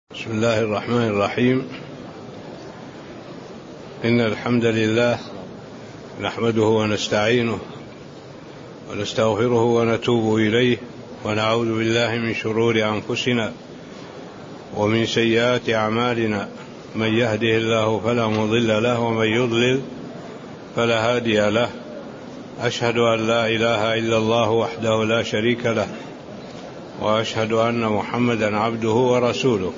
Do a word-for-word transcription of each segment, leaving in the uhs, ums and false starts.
بسم الله الرحمن الرحيم. إن الحمد لله نحمده ونستعينه ونستغفره ونتوب إليه ونعوذ بالله من شرور أنفسنا ومن سيئات أعمالنا، من يهده الله فلا مضل له ومن يضلل فلا هادي له. أشهد أن لا إله إلا الله وحده لا شريك له، وأشهد أن محمدا عبده ورسوله،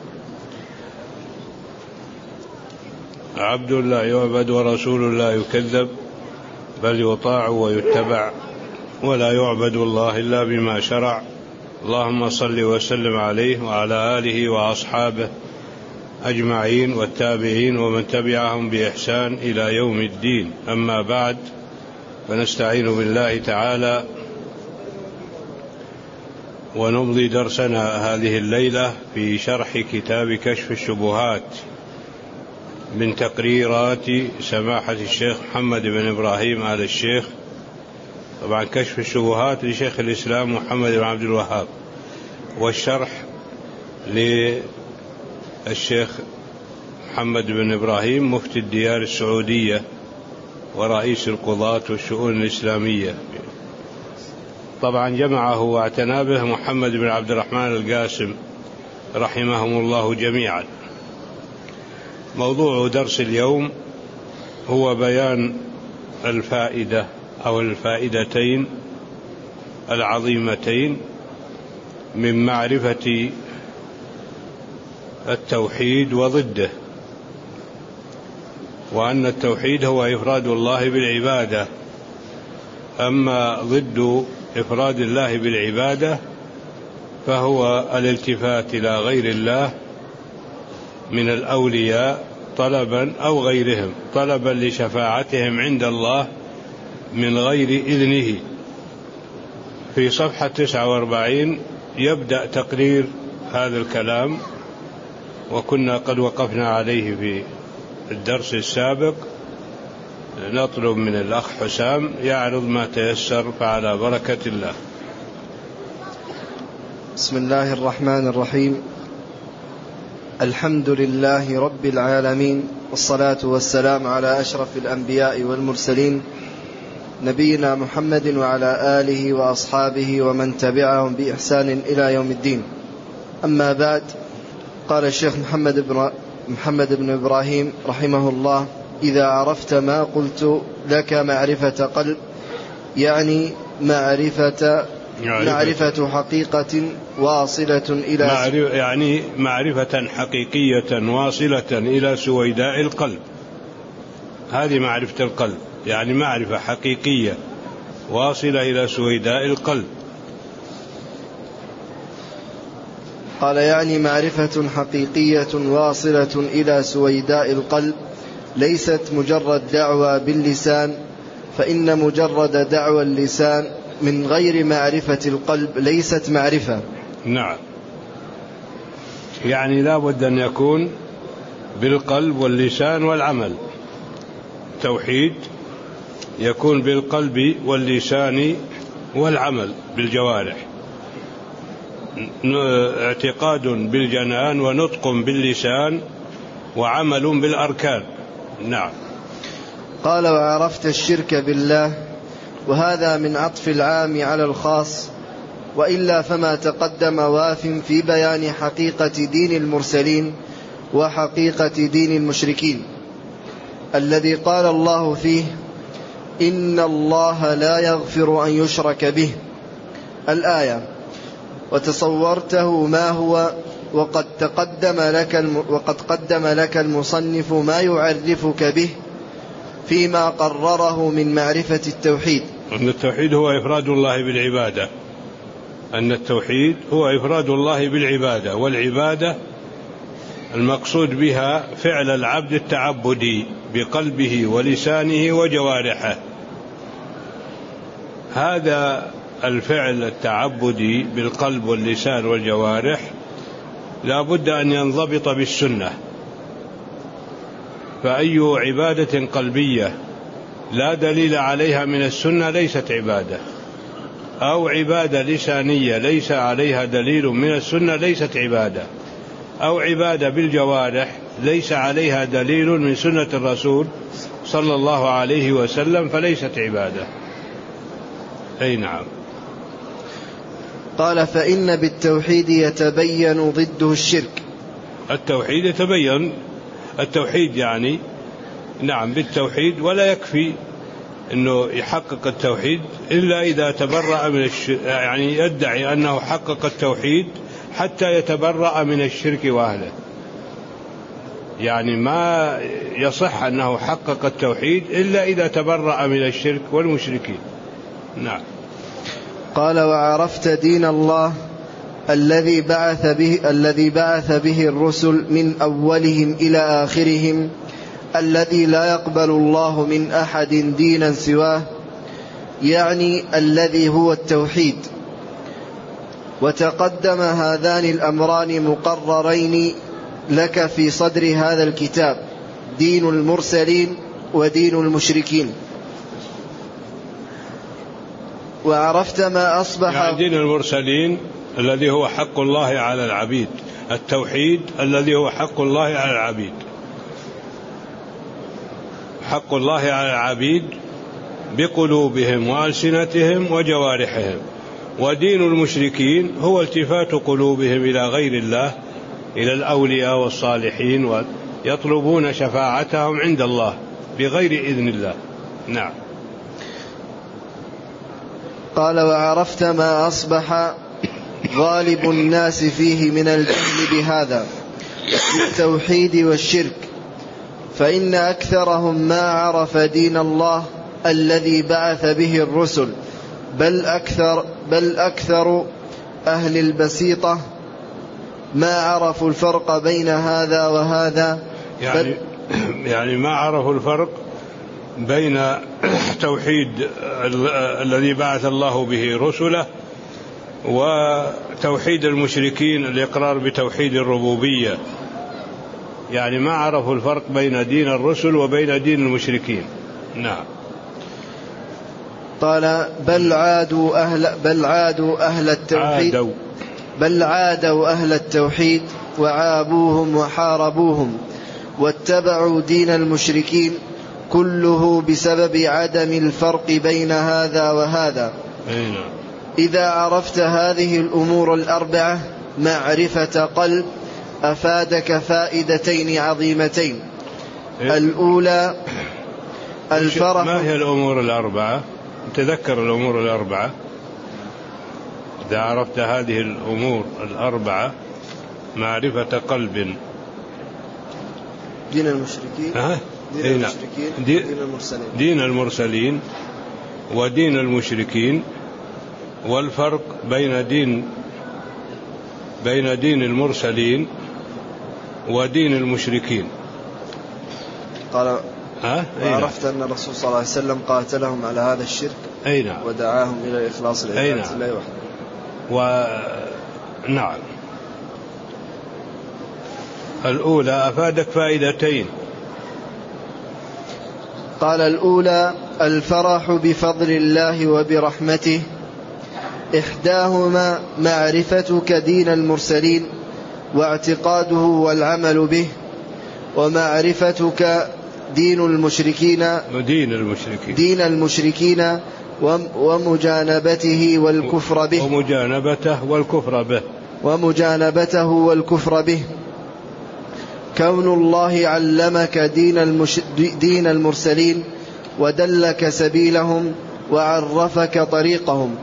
عبد لا يعبد ورسول لا يكذب، بل يطاع ويتبع، ولا يعبد الله إلا بما شرع. اللهم صل وسلم عليه وعلى آله وأصحابه أجمعين والتابعين ومن تبعهم بإحسان إلى يوم الدين. أما بعد، فنستعين بالله تعالى ونمضي درسنا هذه الليلة في شرح كتاب كشف الشبهات من تقريرات سماحة الشيخ محمد بن إبراهيم آل الشيخ. طبعا كشف الشبهات لشيخ الإسلام محمد بن عبد الوهاب، والشرح للشيخ محمد بن إبراهيم مفتي الديار السعودية ورئيس القضاة والشؤون الإسلامية. طبعا جمعه واعتنى به محمد بن عبد الرحمن القاسم رحمهم الله جميعا. موضوع درس اليوم هو بيان الفائدة أو الفائدتين العظيمتين من معرفة التوحيد وضده، وأن التوحيد هو إفراد الله بالعبادة، أما ضد إفراد الله بالعبادة فهو الالتفات إلى غير الله من الأولياء طلبا أو غيرهم، طلبا لشفاعتهم عند الله من غير إذنه. في صفحة تسعة وأربعين يبدأ تقرير هذا الكلام، وكنا قد وقفنا عليه في الدرس السابق. نطلب من الأخ حسام يعرض ما تيسر، فعلى بركة الله. بسم الله الرحمن الرحيم. الحمد لله رب العالمين، والصلاة والسلام على أشرف الأنبياء والمرسلين، نبينا محمد وعلى آله وأصحابه ومن تبعهم بإحسان إلى يوم الدين. أما بعد، قال الشيخ محمد بن, محمد بن إبراهيم رحمه الله: إذا عرفت ما قلت لك معرفة قلب، يعني معرفة معرفة حقيقة واصلة إلى معرفة يعني معرفة حقيقية واصلة إلى سويداء القلب. هذه معرفة القلب، يعني معرفة حقيقية واصلة إلى سويداء القلب. قال: يعني معرفة حقيقية واصلة إلى سويداء القلب، ليست مجرد دعوى باللسان، فإن مجرد دعوى اللسان من غير معرفة القلب ليست معرفة. نعم، يعني لا بد أن يكون بالقلب واللسان والعمل. توحيد يكون بالقلب واللسان والعمل بالجوارح، اعتقاد بالجنان ونطق باللسان وعمل بالأركان. نعم. قال: وعرفت الشرك بالله، وهذا من عطف العام على الخاص، وإلا فما تقدم واف في بيان حقيقة دين المرسلين وحقيقة دين المشركين، الذي قال الله فيه: إن الله لا يغفر أن يشرك به، الآية. وتصورته ما هو، وقد تقدم لك وقد قدم لك المصنف ما يعرفك به فيما قرره من معرفة التوحيد. أن التوحيد هو إفراد الله بالعبادة، أن التوحيد هو إفراد الله بالعبادة، والعبادة المقصود بها فعل العبد التعبدي بقلبه ولسانه وجوارحه. هذا الفعل التعبدي بالقلب واللسان والجوارح لا بد أن ينضبط بالسنة، فأي عبادة قلبية لا دليل عليها من السنة ليست عبادة، أو عبادة لسانية ليس عليها دليل من السنة ليست عبادة. أو عبادة بالجوارح ليس عليها دليل من سنة الرسول صلى الله عليه وسلم فليست عبادة. أي نعم. قال فإن بالتوحيد يتبين ضده الشرك. التوحيد يتبين، التوحيد يعني نعم بالتوحيد، ولا يكفي أنه يحقق التوحيد إلا إذا تبرأ من الشرك، يعني يدعي أنه حقق التوحيد حتى يتبرأ من الشرك وأهله، يعني ما يصح أنه حقق التوحيد إلا إذا تبرأ من الشرك والمشركين. نعم. قال وعرفت دين الله الذي بعث به الذي بعث به الرسل من أولهم إلى آخرهم، الذي لا يقبل الله من أحد دينا سواه، يعني الذي هو التوحيد. وتقدم هذان الأمران مقررين لك في صدر هذا الكتاب، دين المرسلين ودين المشركين. وعرفت ما أصبح يعني دين المرسلين الذي هو حق الله على العبيد، التوحيد الذي هو حق الله على العبيد، حق الله على العبيد بقلوبهم وألسنتهم وجوارحهم. ودين المشركين هو التفات قلوبهم إلى غير الله، إلى الأولياء والصالحين، ويطلبون شفاعتهم عند الله بغير إذن الله. نعم. قال وعرفت ما أصبح غالب الناس فيه من الجهل بهذا بالتوحيد والشرك، فإن أكثرهم ما عرف دين الله الذي بعث به الرسل، بل أكثر, بل أكثر أهل البسيطة ما عرفوا الفرق بين هذا وهذا. يعني, يعني ما عرفوا الفرق بين توحيد الذي بعث الله به رسله وتوحيد المشركين، الإقرار بتوحيد الربوبية، يعني ما عرفوا الفرق بين دين الرسل وبين دين المشركين. نعم. قال بل عادوا أهل, بل عادوا أهل التوحيد عادوا بل عادوا أهل التوحيد وعابوهم وحاربوهم واتبعوا دين المشركين، كله بسبب عدم الفرق بين هذا وهذا. أين. إذا عرفت هذه الأمور الأربعة معرفة قلب أفادك فائدتين عظيمتين. إيه؟ الأولى الفرح. ما هي الأمور الأربعة؟ تذكر الأمور الأربعة. إذا عرفت هذه الأمور الأربعة معرفة قلب. دين المشركين. أه؟ دين إيه المشركين. دي دين المرسلين. دين المرسلين ودين المشركين، والفرق بين دين بين دين المرسلين ودين المشركين. قال ها؟ وعرفت أن الرسول صلى الله عليه وسلم قاتلهم على هذا الشرك. أي نعم. ودعاهم إلى إخلاص العبادة لله وحده. ونعم. الأولى أفادك فائدتين. قال الأولى الفرح بفضل الله وبرحمته، إحداهما معرفتك دين المرسلين واعتقاده والعمل به، ومعرفتك دين المشركين ودين المشركين دين المشركين ومجانبته والكفر به ومجانبته والكفر به ومجانبته والكفر به كون الله علمك دين, المش... دين المرسلين ودلك سبيلهم وعرفك طريقهم.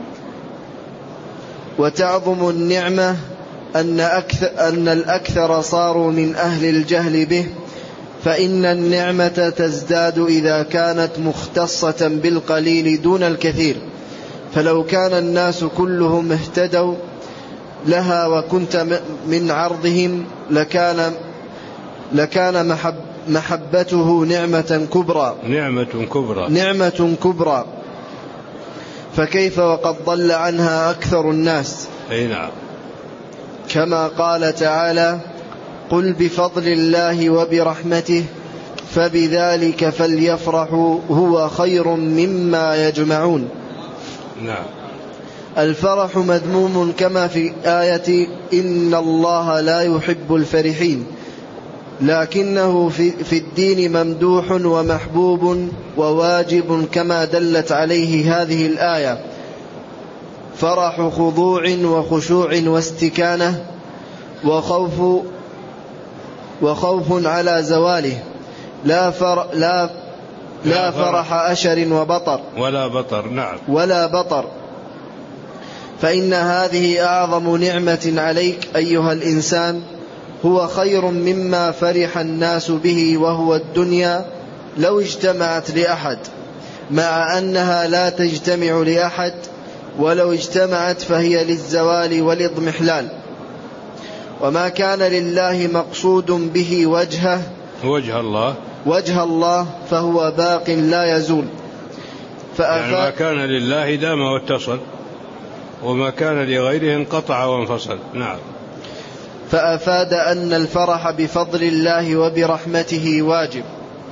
وتعظم النعمة أن, أكثر أن الأكثر صاروا من أهل الجهل به، فإن النعمة تزداد إذا كانت مختصة بالقليل دون الكثير. فلو كان الناس كلهم اهتدوا لها وكنت من عرضهم لكان لكان محب محبته نعمة كبرى نعمة كبرى نعمة كبرى فكيف وقد ضل عنها أكثر الناس. أي نعم. كما قال تعالى قل بفضل الله وبرحمته فبذلك فليفرحوا هو خير مما يجمعون. نعم. الفرح مذموم كما في آية إن الله لا يحب الفرحين، لكنه في, في الدين ممدوح ومحبوب وواجب كما دلت عليه هذه الآية. فرح خضوع وخشوع واستكانة وخوف وخوف على زواله، لا, فر لا, لا فرح أشر وبطر ولا بطر. نعم ولا بطر. فإن هذه أعظم نعمة عليك أيها الإنسان، هو خير مما فرح الناس به وهو الدنيا لو اجتمعت لأحد، مع أنها لا تجتمع لأحد، ولو اجتمعت فهي للزوال والإضمحلال. وما كان لله مقصود به وجهه وجه الله وجه الله فهو باق لا يزول. يعني ما كان لله دام واتصل، وما كان لغيره انقطع وانفصل. نعم. فأفاد أن الفرح بفضل الله وبرحمته واجب.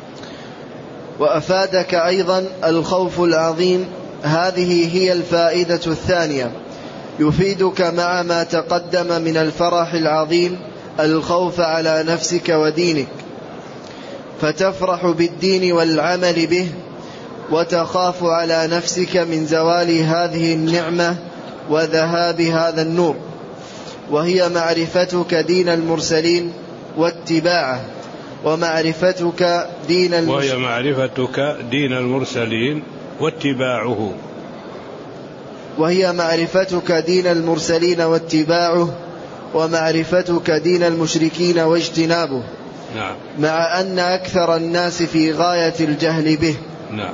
وأفادك أيضا الخوف العظيم. هذه هي الفائدة الثانية، يفيدك مع ما تقدم من الفرح العظيم الخوف على نفسك ودينك، فتفرح بالدين والعمل به، وتخاف على نفسك من زوال هذه النعمة وذهاب هذا النور، وهي معرفتك دين المرسلين واتباعه، ومعرفتك دين المش... وهي معرفتك دين المرسلين واتباعه وهي معرفتك دين المرسلين واتباعه ومعرفتك دين المشركين واجتنابه. نعم. مع أن أكثر الناس في غاية الجهل به. نعم.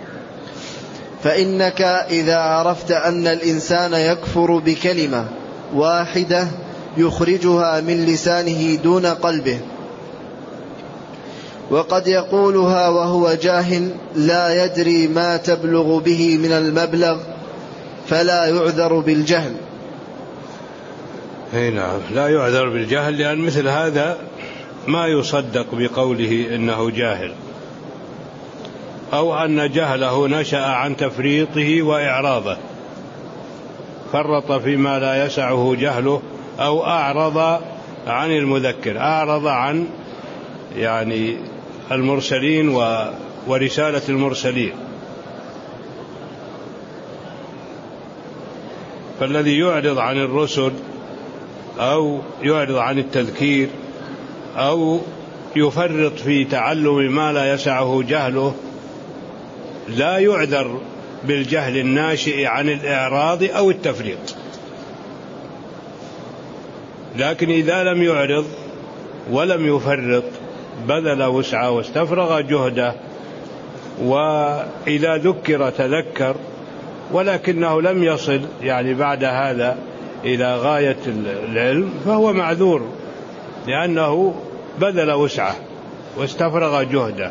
فإنك إذا عرفت أن الإنسان يكفر بكلمة واحدة يخرجها من لسانه دون قلبه، وقد يقولها وهو جاهل لا يدري ما تبلغ به من المبلغ، فلا يعذر بالجهل. اي نعم، لا يعذر بالجهل، لأن مثل هذا ما يصدق بقوله إنه جاهل، أو أن جهله نشأ عن تفريطه وإعراضه، فرط فيما لا يسعه جهله، أو أعرض عن المذكر، أعرض عن يعني المرسلين ورسالة المرسلين. فالذي يعرض عن الرسل أو يعرض عن التذكير أو يفرط في تعلم ما لا يسعه جهله لا يعذر بالجهل الناشئ عن الإعراض أو التفريط. لكن إذا لم يعرض ولم يفرط بذل وسعه واستفرغ جهده، وإذا ذكر تذكر، ولكنه لم يصل يعني بعد هذا إلى غاية العلم، فهو معذور، لأنه بذل وسعه واستفرغ جهده.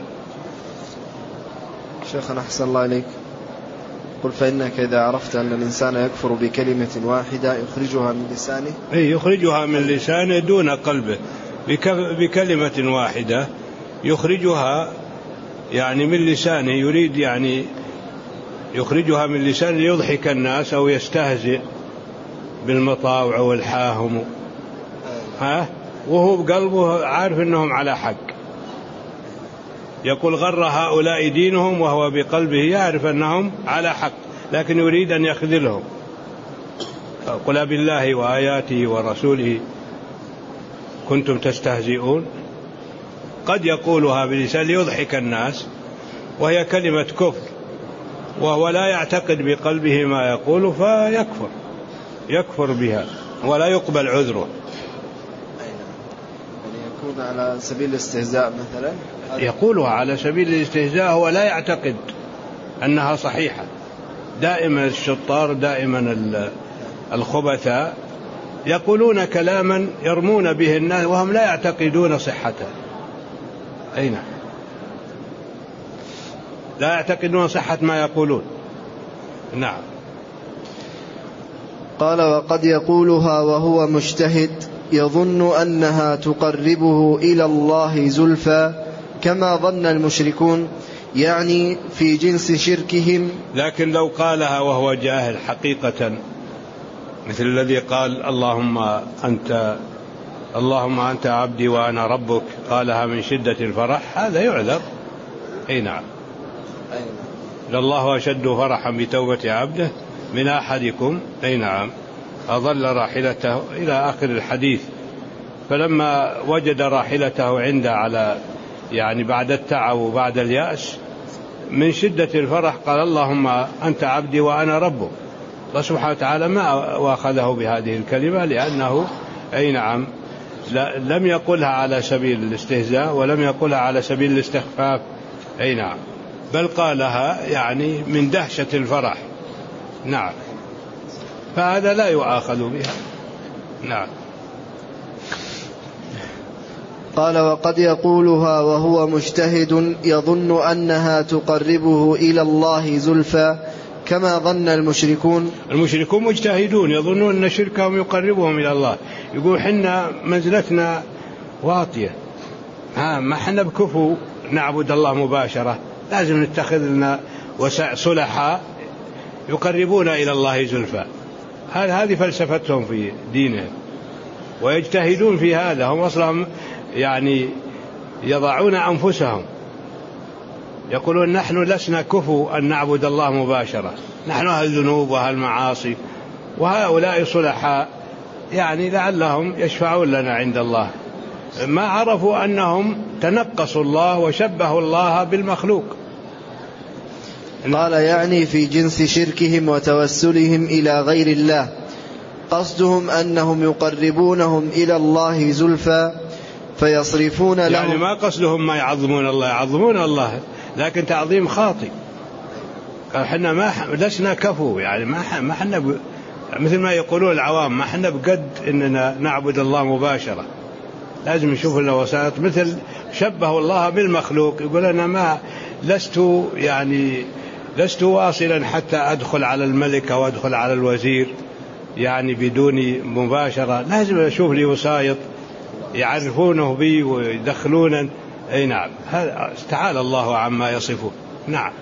شيخنا أحسن الله عليك، قل فإنك إذا عرفت أن الإنسان يكفر بكلمة واحدة يخرجها من لسانه، أي يخرجها من لسانه دون قلبه، بكلمة واحدة يخرجها يعني من لسانه، يريد يعني يخرجها من لسانه ليضحك الناس أو يستهزئ بالمطاوع والحاهم، ها، وهو بقلبه عارف أنهم على حق، يقول غر هؤلاء دينهم، وهو بقلبه يعرف أنهم على حق، لكن يريد أن يخذلهم. قل بالله وآياته ورسوله كنتم تستهزئون. قد يقولها بلسان ليضحك الناس، وهي كلمة كفر، وهو لا يعتقد بقلبه ما يقول، فيكفر يكفر بها ولا يقبل عذره. يكون على سبيل الاستهزاء مثلا، يقولها على سبيل الاستهزاء، هو لا يعتقد أنها صحيحة. دائما الشطار، دائما الخبثاء يقولون كلاما يرمون به الناس وهم لا يعتقدون صحته. أين لا يعتقدون صحة ما يقولون. نعم. قال وقد يقولها وهو مجتهد يظن أنها تقربه إلى الله زلفى كما ظن المشركون، يعني في جنس شركهم. لكن لو قالها وهو جاهل حقيقة مثل الذي قال اللهم أنت اللهم أنت عبدي وأنا ربك، قالها من شدة الفرح، هذا يعذر. أي نعم، لله أشد فرحا بتوبة عبده من أحدكم، أي نعم، أظل راحلته إلى آخر الحديث. فلما وجد راحلته عنده على يعني بعد التعب وبعد اليأس من شدة الفرح قال اللهم أنت عبدي وأنا ربك. الله سبحانه وتعالى ما واخذه بهذه الكلمة لأنه أي نعم لم يقلها على سبيل الاستهزاء ولم يقلها على سبيل الاستخفاف، أي نعم، بل قالها يعني من دهشة الفرح. نعم، فهذا لا يؤاخذ بها. نعم. قال وقد يقولها وهو مجتهد يظن أنها تقربه إلى الله زلفى كما ظن المشركون. المشركون مجتهدون يظنون أن شركهم يقربهم إلى الله، يقول حنا منزلتنا واطية، ها ما حنا بكفو نعبد الله مباشرة، لازم نتخذ لنا صلحاء يقربون إلى الله زلفى. هذه فلسفتهم في دينهم ويجتهدون في هذا. هم أصلا يعني يضعون أنفسهم يقولون نحن لسنا كفو أن نعبد الله مباشرة، نحن أهل الذنوب وأهل المعاصي، وهؤلاء صلحاء يعني لعلهم يشفعون لنا عند الله. ما عرفوا أنهم تنقصوا الله وشبهوا الله بالمخلوق. قال يعني في جنس شركهم وتوسلهم إلى غير الله، قصدهم أنهم يقربونهم إلى الله زلفى فيصرفون لهم، يعني ما قصدهم ما يعظمون الله، يعظمون الله لكن تعظيم خاطئ. قال حنا ما لسنا كفو، يعني ما ما حنا ب... مثل ما يقولون العوام ما حنا بقد إننا نعبد الله مباشرة، لازم نشوف لنا وسائط. مثل شبهوا الله بالمخلوق، يقول أنا ما لست يعني لست واصلا حتى أدخل على الملك أو أدخل على الوزير يعني بدون مباشرة، لازم أشوف لي وسائط يعرفونه بي ويدخلون. أي نعم، هذا تعالى الله عما يصفون. نعم.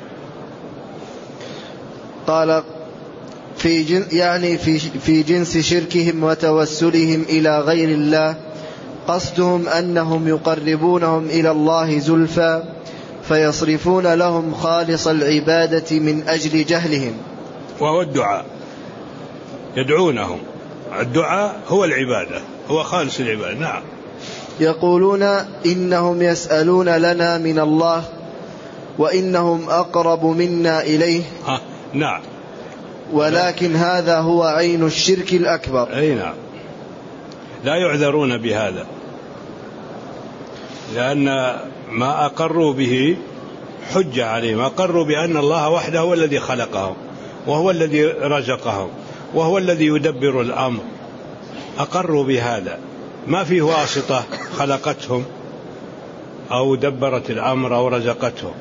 قال في جن يعني في في جنس شركهم وتوسلهم إلى غير الله، قصدهم أنهم يقربونهم إلى الله زلفى فيصرفون لهم خالص العبادة من أجل جهلهم، وهو الدعاء، يدعونهم. الدعاء هو العبادة، هو خالص العبادة. نعم. يقولون إنهم يسألون لنا من الله وإنهم أقرب منا إليه. ها. نعم. ولكن هذا هو عين الشرك الأكبر. أي نعم، لا يعذرون بهذا، لأن ما أقروا به حجة عليهم. أقروا بأن الله وحده هو الذي خلقهم وهو الذي رزقهم وهو الذي يدبر الأمر، أقروا بهذا، ما فيه واسطة خلقتهم أو دبرت الأمر أو رزقتهم،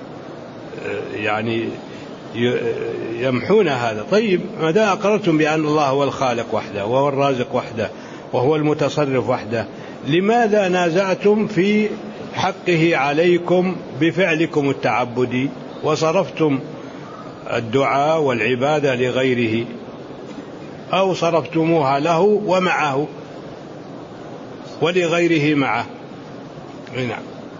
يعني يمحون هذا. طيب ما دام أقررتم بأن الله هو الخالق وحده وهو الرازق وحده وهو المتصرف وحده، لماذا نازعتم في حقه عليكم بفعلكم التعبدي وصرفتم الدعاء والعبادة لغيره أو صرفتموها له ومعه ولغيره معه؟ نعم.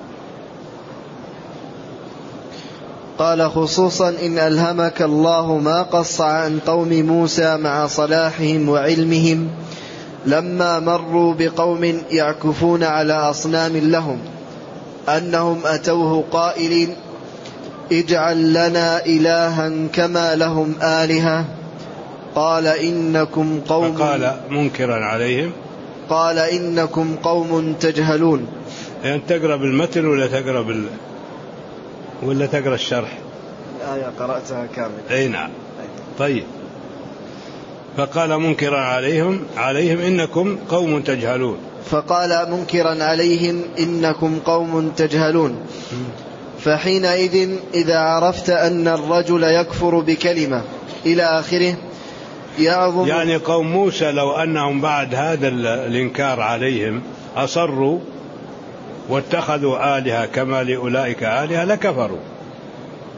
قال خصوصا إن ألهمك الله ما قص عن قوم موسى مع صلاحهم وعلمهم لما مروا بقوم يعكفون على أصنام لهم أنهم أتوه قائلين اجعل لنا إلها كما لهم آلهة قال إنكم قوم قال منكرا عليهم قال إنكم قوم تجهلون. يعني تقرأ بالمتن ولا تقرأ بال ولا تقرأ الشرح؟ الآية قرأتها كاملة. أي نعم. طيب، فقال منكرا عليهم عليهم إنكم قوم تجهلون. فقال منكرا عليهم إنكم قوم تجهلون. فحينئذ إذا عرفت أن الرجل يكفر بكلمة إلى آخره يعظم، يعني قوم موسى لو أنهم بعد هذا الإنكار عليهم أصروا واتخذوا آلهة كما لأولئك آلهة لكفروا.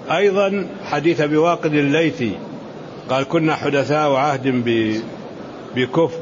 أيضا حديث بواقد الليثي قال كنا حدثاء عهد بكفر.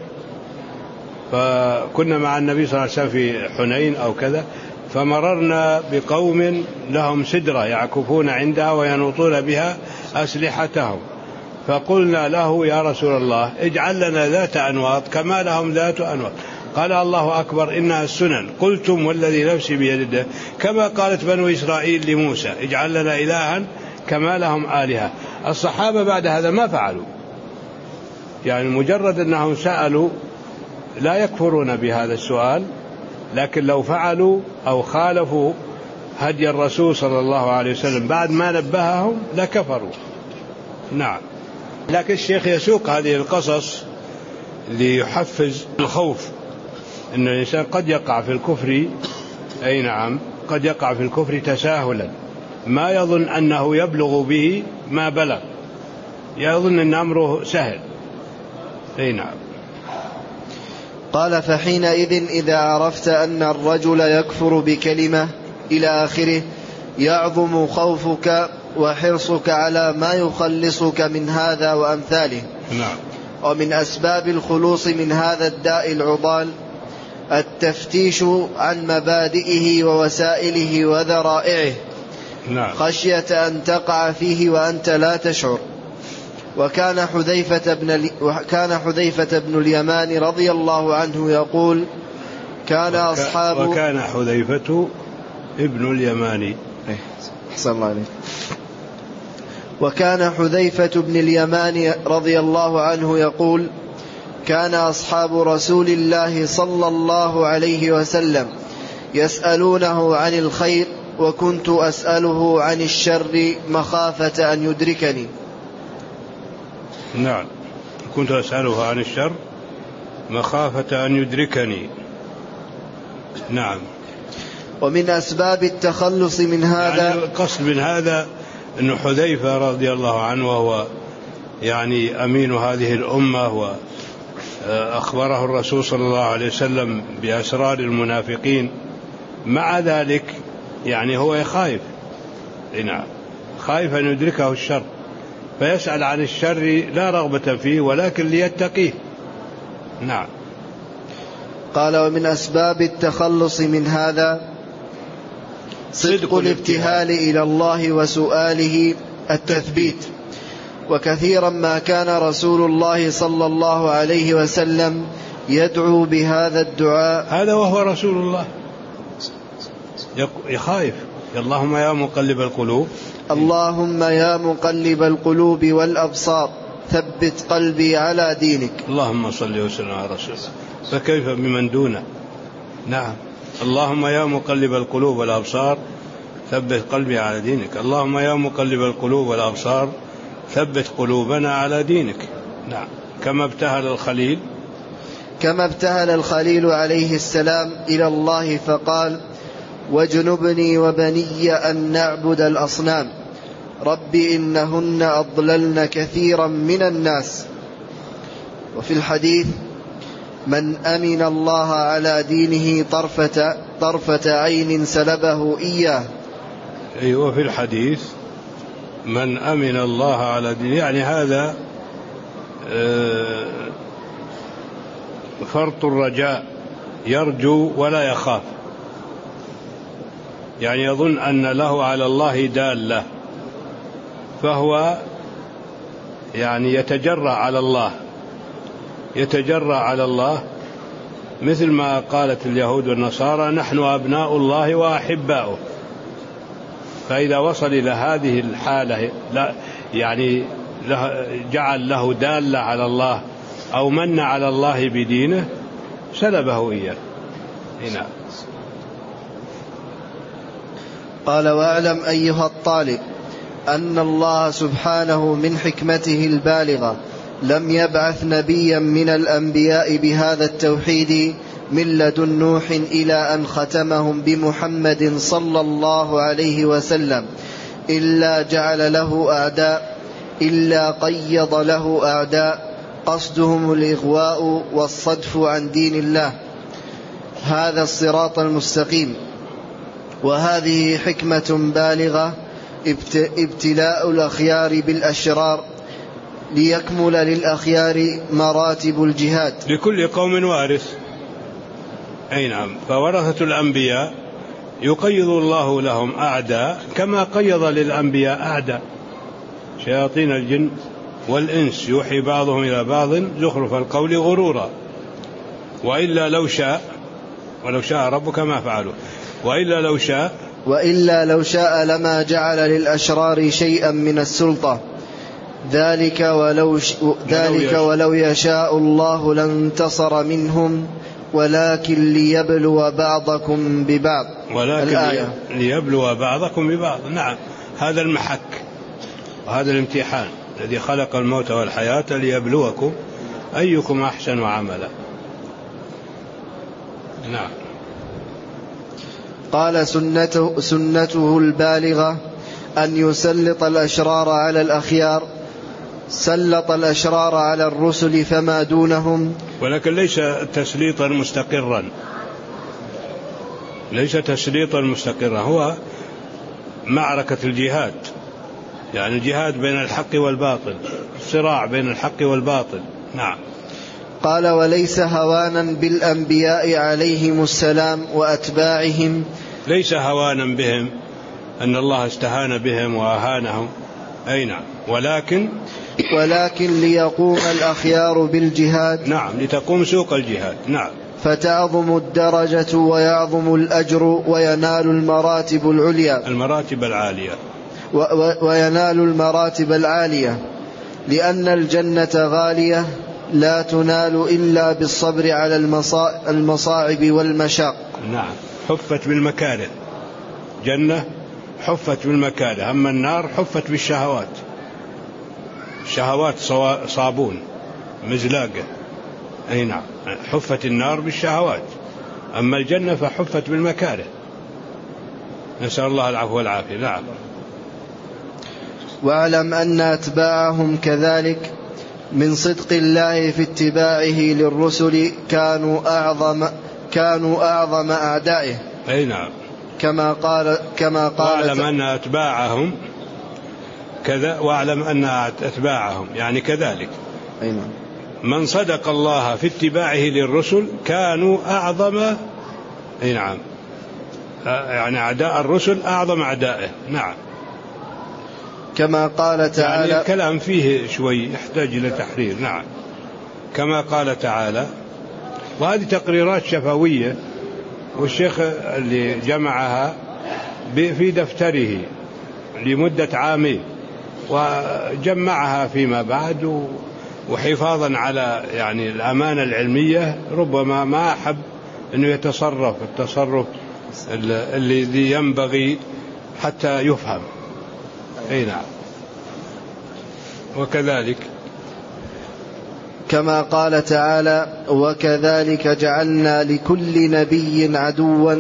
فكنا مع النبي صلى الله عليه وسلم في حنين أو كذا، فمررنا بقوم لهم سدرة يعكفون عندها وينوطون بها أسلحتهم، فقلنا له يا رسول الله اجعل لنا ذات أنواط كما لهم ذات أنواط. قال الله أكبر إنها السنن. قلتم والذي نفسي بيده كما قالت بنو إسرائيل لموسى اجعل لنا إلها كما لهم آلهة. الصحابة بعد هذا ما فعلوا، يعني مجرد أنهم سألوا لا يكفرون بهذا السؤال، لكن لو فعلوا أو خالفوا هدي الرسول صلى الله عليه وسلم بعد ما نبههم لكفروا. نعم. لكن الشيخ يسوق هذه القصص ليحفز الخوف أن الإنسان قد يقع في الكفر، أي نعم قد يقع في الكفر تساهلا، ما يظن أنه يبلغ به ما بلغ، يظن أن أمره سهل. أي نعم. قال فحينئذ إذا عرفت أن الرجل يكفر بكلمة إلى آخره يعظم خوفك وحرصك على ما يخلصك من هذا وأمثاله. نعم. ومن أسباب الخلوص من هذا الداء العضال التفتيش عن مبادئه ووسائله وذرائعه. نعم. خشية أن تقع فيه وأنت لا تشعر. وكان حذيفة بن وكان حذيفة بن اليمان رضي الله عنه يقول كان أصحاب وكان حذيفة ابن اليمان أحسن الله عليك. وكان حذيفة بن اليمان رضي الله عنه يقول كان أصحاب رسول الله صلى الله عليه وسلم يسألونه عن الخير وكنت أسأله عن الشر مخافة أن يدركني. نعم. كنت أسأله عن الشر مخافة أن يدركني. نعم. ومن أسباب التخلص من هذا، يعني القصد من هذا أن حذيفة رضي الله عنه وهو يعني أمين هذه الأمة، وأخبره الرسول صلى الله عليه وسلم بأسرار المنافقين، مع ذلك يعني هو خايف. نعم. خايف أن يدركه الشر، فيسأل عن الشر لا رغبة فيه ولكن ليتقيه. نعم. قال ومن أسباب التخلص من هذا صدق الابتهال إلى الله وسؤاله التثبيت. وكثيرا ما كان رسول الله صلى الله عليه وسلم يدعو بهذا الدعاء، هذا وهو رسول الله يخاف اللهم يا مقلب القلوب اللهم يا مقلب القلوب والأبصار ثبت قلبي على دينك. اللهم صل وسلم على رسوله، فكيف بمن دونه. نعم. اللهم يا مقلب القلوب والأبصار ثبت قلبي على دينك. اللهم يا مقلب القلوب والأبصار ثبت قلوبنا على دينك. نعم. كما ابتهل الخليل كما ابتهل الخليل عليه السلام إلى الله فقال واجنبني وبني أن نعبد الأصنام رب إنهن أضللن كثيرا من الناس. وفي الحديث من أمن الله على دينه طرفة, طرفة عين سلبه إياه. أيوة في الحديث من أمن الله على دينه، يعني هذا فرط الرجاء، يرجو ولا يخاف، يعني يظن أن له على الله دالة، فهو يعني يتجرأ على الله يتجرأ على الله مثل ما قالت اليهود والنصارى نحن أبناء الله وأحباؤه. فإذا وصل إلى هذه الحالة لا يعني جعل له دالة على الله أو من على الله بدينه سلبه إياه. هنا قال واعلم أيها الطالب أن الله سبحانه من حكمته البالغة لم يبعث نبيا من الأنبياء بهذا التوحيد من لدن نوح إلى أن ختمهم بمحمد صلى الله عليه وسلم إلا جعل له أعداء إلا قيض له أعداء قصدهم الإغواء والصدف عن دين الله هذا الصراط المستقيم. وهذه حكمة بالغة ابتلاء الأخيار بالأشرار ليكمل للأخيار مراتب الجهاد. لكل قوم وارث. أي نعم. فورثة الأنبياء يقيض الله لهم أعداء كما قيض للأنبياء أعداء. شياطين الجن والإنس يوحي بعضهم إلى بعض زخرف القول غرورا، وإلا لو شاء ولو شاء ربك ما فعلوا وإلا لو شاء وإلا لو شاء لما جعل للأشرار شيئا من السلطة ذلك ولو, ش... ذلك ولو يشاء الله لانتصر منهم ولكن ليبلو بعضكم ببعض. ولكن الآية. ليبلو بعضكم ببعض. نعم، هذا المحك وهذا الامتحان الذي خلق الموت والحياة ليبلوكم أيكم أحسن عملا. نعم. قال سنته, سنته البالغة أن يسلط الأشرار على الأخيار، سلط الأشرار على الرسل فما دونهم، ولكن ليس تسليطا مستقرا، ليس تسليطا مستقرا، هو معركة الجهاد، يعني الجهاد بين الحق والباطل، الصراع بين الحق والباطل. نعم. قال وليس هوانا بالأنبياء عليهم السلام وأتباعهم، ليس هوانا بهم أن الله استهان بهم وأهانهم. أي نعم. ولكن ولكن ليقوم الأخيار بالجهاد. نعم، لتقوم سوق الجهاد. نعم. فتعظم الدرجة ويعظم الأجر وينال المراتب العليا المراتب العالية و وينال المراتب العالية، لأن الجنة غالية لا تنال إلا بالصبر على المصاعب والمشاق. نعم. حفت بالمكاره، جنة حفت بالمكاره، أما النار حفت بالشهوات، شهوات صابون مزلاقة. أي نعم. حفت النار بالشهوات، أما الجنة فحفت بالمكاره، نسأل الله العفو والعافية. نعم. واعلم أن أتباعهم كذلك من صدق الله في اتباعه للرسل كانوا أعظم كانوا أعظم أعدائه. أي نعم. كما قال كما قال واعلم أن أتباعهم كذا واعلم أن أتباعهم يعني كذلك. أي نعم. من صدق الله في اتباعه للرسل كانوا أعظم. أي نعم. يعني أعداء الرسل أعظم أعدائه. نعم. كما قال تعالى، يعني الكلام فيه شوي يحتاج إلى تحرير. نعم. كما قال تعالى، وهذه تقريرات شفوية، والشيخ اللي جمعها في دفتره لمدة عامين وجمعها فيما بعد، وحفاظا على يعني الأمانة العلمية، ربما ما أحب أنه يتصرف التصرف الذي ينبغي حتى يفهم. أي نعم. وكذلك كما قال تعالى وكذلك جعلنا لكل نبي عدوا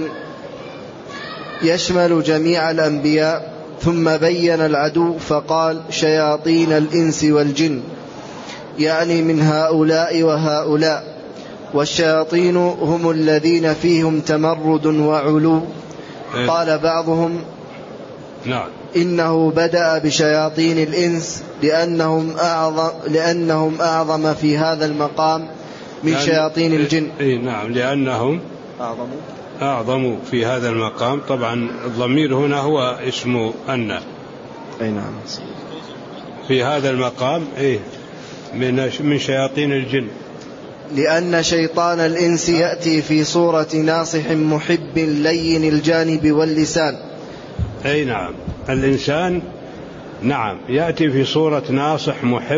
يشمل جميع الأنبياء، ثم بين العدو فقال شياطين الإنس والجن، يعني من هؤلاء وهؤلاء، والشياطين هم الذين فيهم تمرد وعلو. قال بعضهم نعم إنه بدأ بشياطين الإنس لأنهم أعظم, لأنهم أعظم في هذا المقام من شياطين الجن. إيه نعم، لأنهم أعظم أعظم في هذا المقام. طبعا الضمير هنا هو اسم أن. أي نعم. في هذا المقام إيه من من شياطين الجن، لأن شيطان الإنس يأتي في صورة ناصح محب لين الجانب واللسان. أي نعم. الإنسان نعم يأتي في صورة ناصح محب.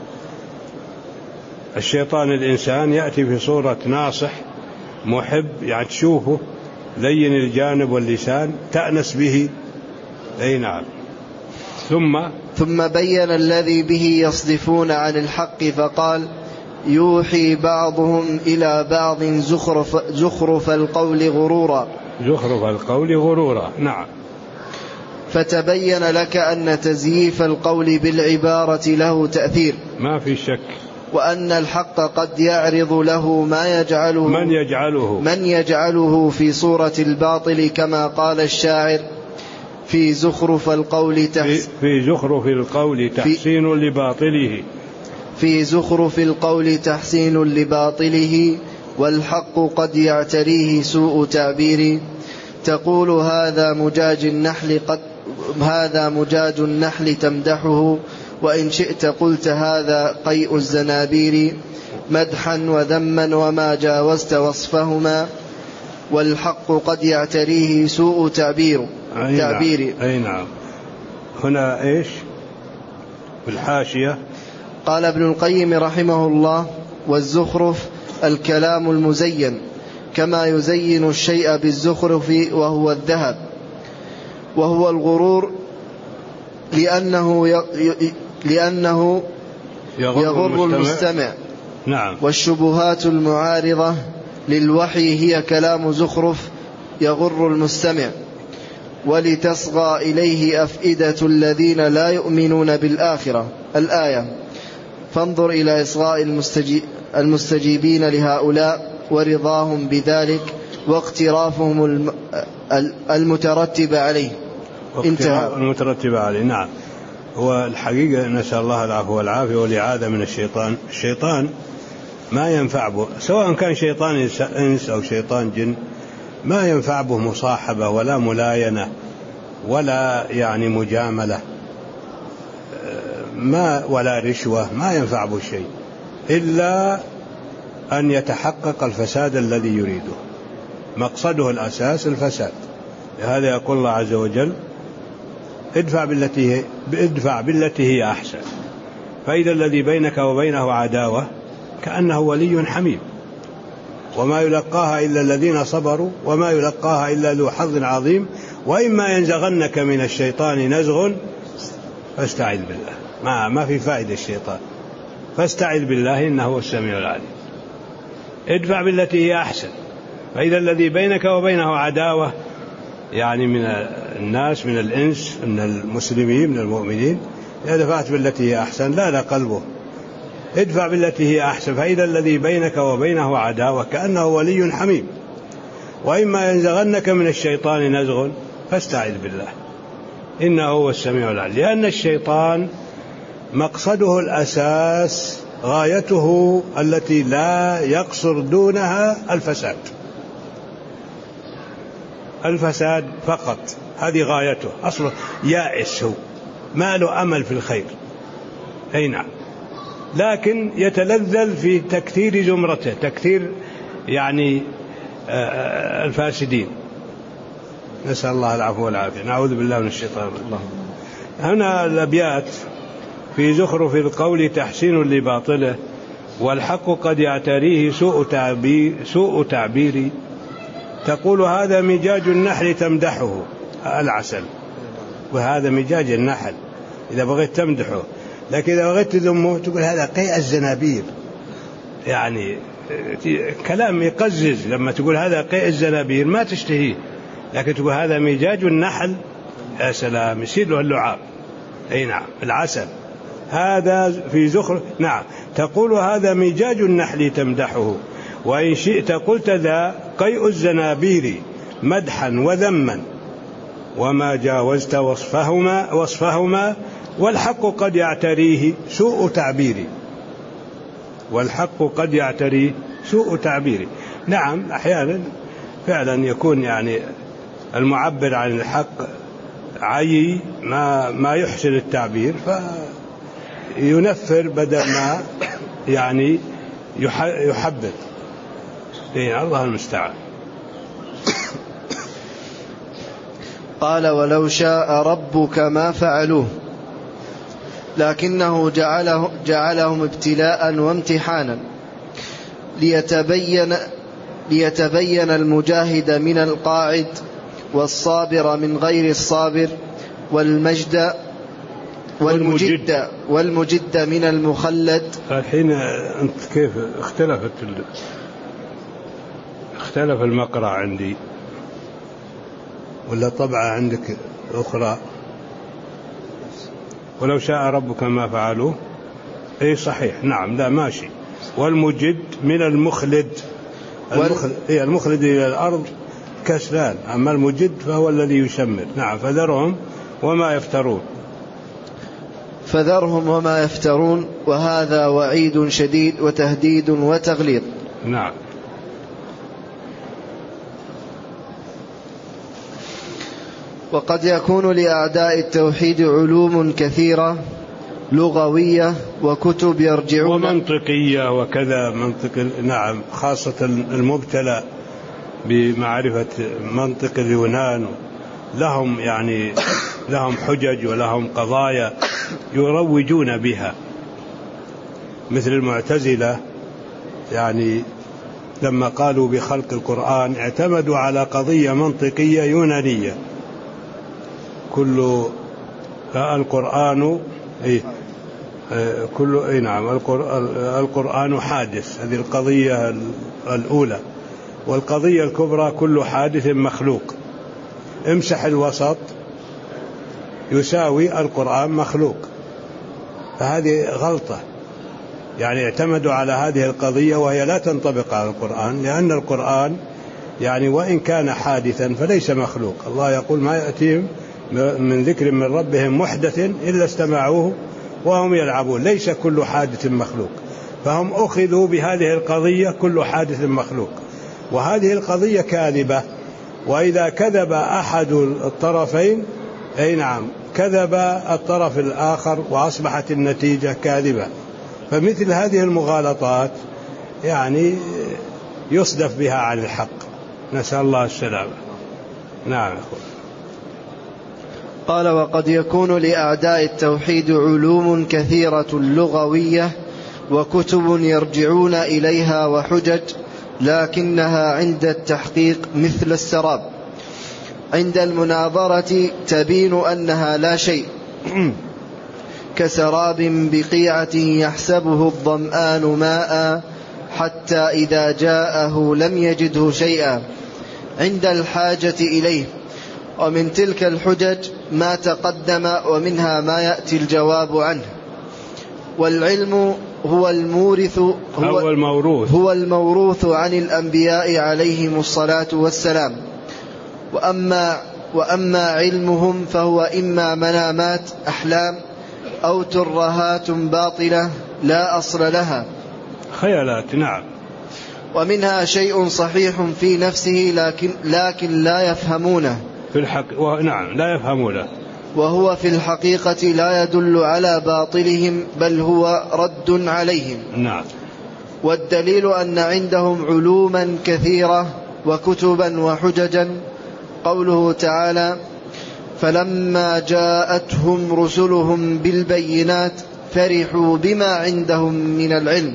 الشيطان الإنسان يأتي في صورة ناصح محب، يعني تشوفه لين الجانب واللسان تأنس به. أي نعم. ثم ثم بين الذي به يصدفون عن الحق فقال يوحي بعضهم إلى بعض زخرف, زخرف القول غرورا. زخرف القول غرورا. نعم. فتبين لك أن تزييف القول بالعبارة له تأثير، ما في شك، وأن الحق قد يعرض له ما يجعله من يجعله من يجعله في صورة الباطل، كما قال الشاعر في زخرف القول تحس في, في زخرف القول تحسين لباطله. في زخرف القول تحسين لباطله والحق قد يعتريه سوء تعبير. تقول هذا مجاج النحل قد هذا مجاج النحل تمدحه، وإن شئت قلت هذا قيء الزنابير، مدحا وذما وما جاوزت وصفهما، والحق قد يعتريه سوء تعبير. أي تعبير نعم. أي نعم. هنا إيش في الحاشية؟ قال ابن القيم رحمه الله: والزخرف الكلام المزين، كما يزين الشيء بالزخرف وهو الذهب، وهو الغرور لأنه, ي... لأنه يغر, يغر المستمع. نعم. والشبهات المعارضة للوحي هي كلام زخرف يغر المستمع، ولتصغى إليه أفئدة الذين لا يؤمنون بالآخرة. الآية. فانظر إلى إصغاء المستجيب المستجيبين لهؤلاء ورضاهم بذلك واقترافهم المترتب عليه. انتهى. المترتب عليه. نعم. هو الحقيقة نسأل الله العفو والعافية والإعاذة من الشيطان. الشيطان ما ينفع به، سواء كان شيطان إنس أو شيطان جن، ما ينفع به مصاحبة ولا ملاينة ولا يعني مجاملة ما ولا رشوة، ما ينفع به شيء إلا أن يتحقق الفساد الذي يريده. مقصده الأساس الفساد. لهذا يقول الله عز وجل: ادفع بالتي هي ادفع بالتي هي أحسن، فإذا الذي بينك وبينه عداوة كأنه ولي حميم، وما يلقاها إلا الذين صبروا وما يلقاها إلا ذو حظ عظيم، وإما ينزغنك من الشيطان نزغ فاستعذ بالله. ما ما في فائدة الشيطان، فاستعذ بالله إنه هو السميع العليم. ادفع بالتي هي أحسن، فإذا الذي بينك وبينه عداوة، يعني من الناس، من الإنس، من المسلمين، من المؤمنين، إذا دفعت بالتي هي أحسن لا لا قلبه. ادفع بالتي هي أحسن، فإذا الذي بينك وبينه عداوة كأنه ولي حميم، وإما ينزغنك من الشيطان نزغ فاستعذ بالله إنه هو السميع العليم. لأن الشيطان مقصده الأساس، غايته التي لا يقصر دونها الفساد، الفساد فقط، هذه غايته. أصله يائس، هو ما له أمل في الخير. أي نعم. لكن يتلذذ في تكثير زمرته، تكثير يعني الفاسدين. نسأل الله العفو والعافية، نعوذ بالله من الشيطان. هنا الأبيات: في زخرف القول تحسين لباطله والحق قد يعتريه سوء تعبير سوء تعبيري. تقول هذا مجاج النحل تمدحه، العسل، وهذا مجاج النحل إذا بغيت تمدحه، لكن إذا بغيت تذمه تقول هذا قيء الزنابير، يعني كلام يقزز. لما تقول هذا قيء الزنابير ما تشتهيه، لكن تقول هذا مجاج النحل، يا سلام، يصير له اللعاب. أي نعم، العسل. هذا في زخرف. نعم. تقول هذا مجاج النحل تمدحه، وإن شئت قلت ذا قيء الزنابير، مدحا وذما وما جاوزت وصفهما وصفهما والحق قد يعتريه سوء تعبيري. والحق قد يعتريه سوء تعبيري. نعم، أحيانا فعلا يكون يعني المعبر عن الحق عي ما ما يحسن التعبير، فينفر بدل ما يعني يحبذ. إيه، الله المستعان. قال: ولو شاء ربك ما فعلوه، لكنه جعله جعلهم ابتلاء وامتحانا ليتبين ليتبين المجاهد من القاعد، والصابر من غير الصابر، والمجد والمجد والمجد من المخلد. الحين أنت كيف اختلفت اختلف المقرأ عندي ولا طبعة عندك أخرى؟ ولو شاء ربك ما فعلوه. أي صحيح، نعم، لا ماشي. والمجد من المخلد، المخلد, إيه المخلد إلى الأرض كسلان، أما المجد فهو الذي يشمر. نعم، فذرهم وما يفترون. فذرهم وما يفترون، وهذا وعيد شديد وتهديد وتغليظ. نعم. وقد يكون لأعداء التوحيد علوم كثيرة لغوية وكتب يرجعون ومنطقية وكذا منطق. نعم، خاصة المبتلى بمعرفة منطق اليونان لهم يعني لهم حجج ولهم قضايا يروجون بها، مثل المعتزلة يعني لما قالوا بخلق القرآن اعتمدوا على قضية منطقية يونانية، كل القرآن إيه كل إيه نعم القرآن حادث، هذه القضية الأولى. والقضية الكبرى كل حادث مخلوق، امسح الوسط يساوي القرآن مخلوق. فهذه غلطة، يعني اعتمدوا على هذه القضية وهي لا تنطبق على القرآن، لأن القرآن يعني وإن كان حادثا فليس مخلوق. الله يقول ما يأتيهم من ذكر من ربهم محدث إلا استمعوه وهم يلعبون، ليس كل حادث مخلوق. فهم أخذوا بهذه القضية كل حادث مخلوق، وهذه القضية كاذبة. وإذا كذب أحد الطرفين أي نعم كذب الطرف الآخر وأصبحت النتيجة كاذبة. فمثل هذه المغالطات يعني يصدف بها عن الحق، نسأل الله السلامة. نعم. قال: وقد يكون لأعداء التوحيد علوم كثيرة لغوية وكتب يرجعون إليها وحجج، لكنها عند التحقيق مثل السراب، عند المناظرة تبين أنها لا شيء، كسراب بقيعة يحسبه الظمآن ماء حتى إذا جاءه لم يجده شيئا عند الحاجة إليه. ومن تلك الحجج ما تقدم، ومنها ما يأتي الجواب عنه. والعلم هو المورث هو الموروث هو الموروث عن الأنبياء عليهم الصلاة والسلام. وأما, وأما علمهم فهو إما منامات أحلام أو ترهات باطلة لا أصل لها، خيالات. نعم. ومنها شيء صحيح في نفسه لكن, لكن لا يفهمونه في الحق. نعم، لا يفهمونه، وهو في الحقيقة لا يدل على باطلهم بل هو رد عليهم. نعم. والدليل أن عندهم علوما كثيرة وكتبا وحججا قوله تعالى: فلما جاءتهم رسلهم بالبينات فرحوا بما عندهم من العلم.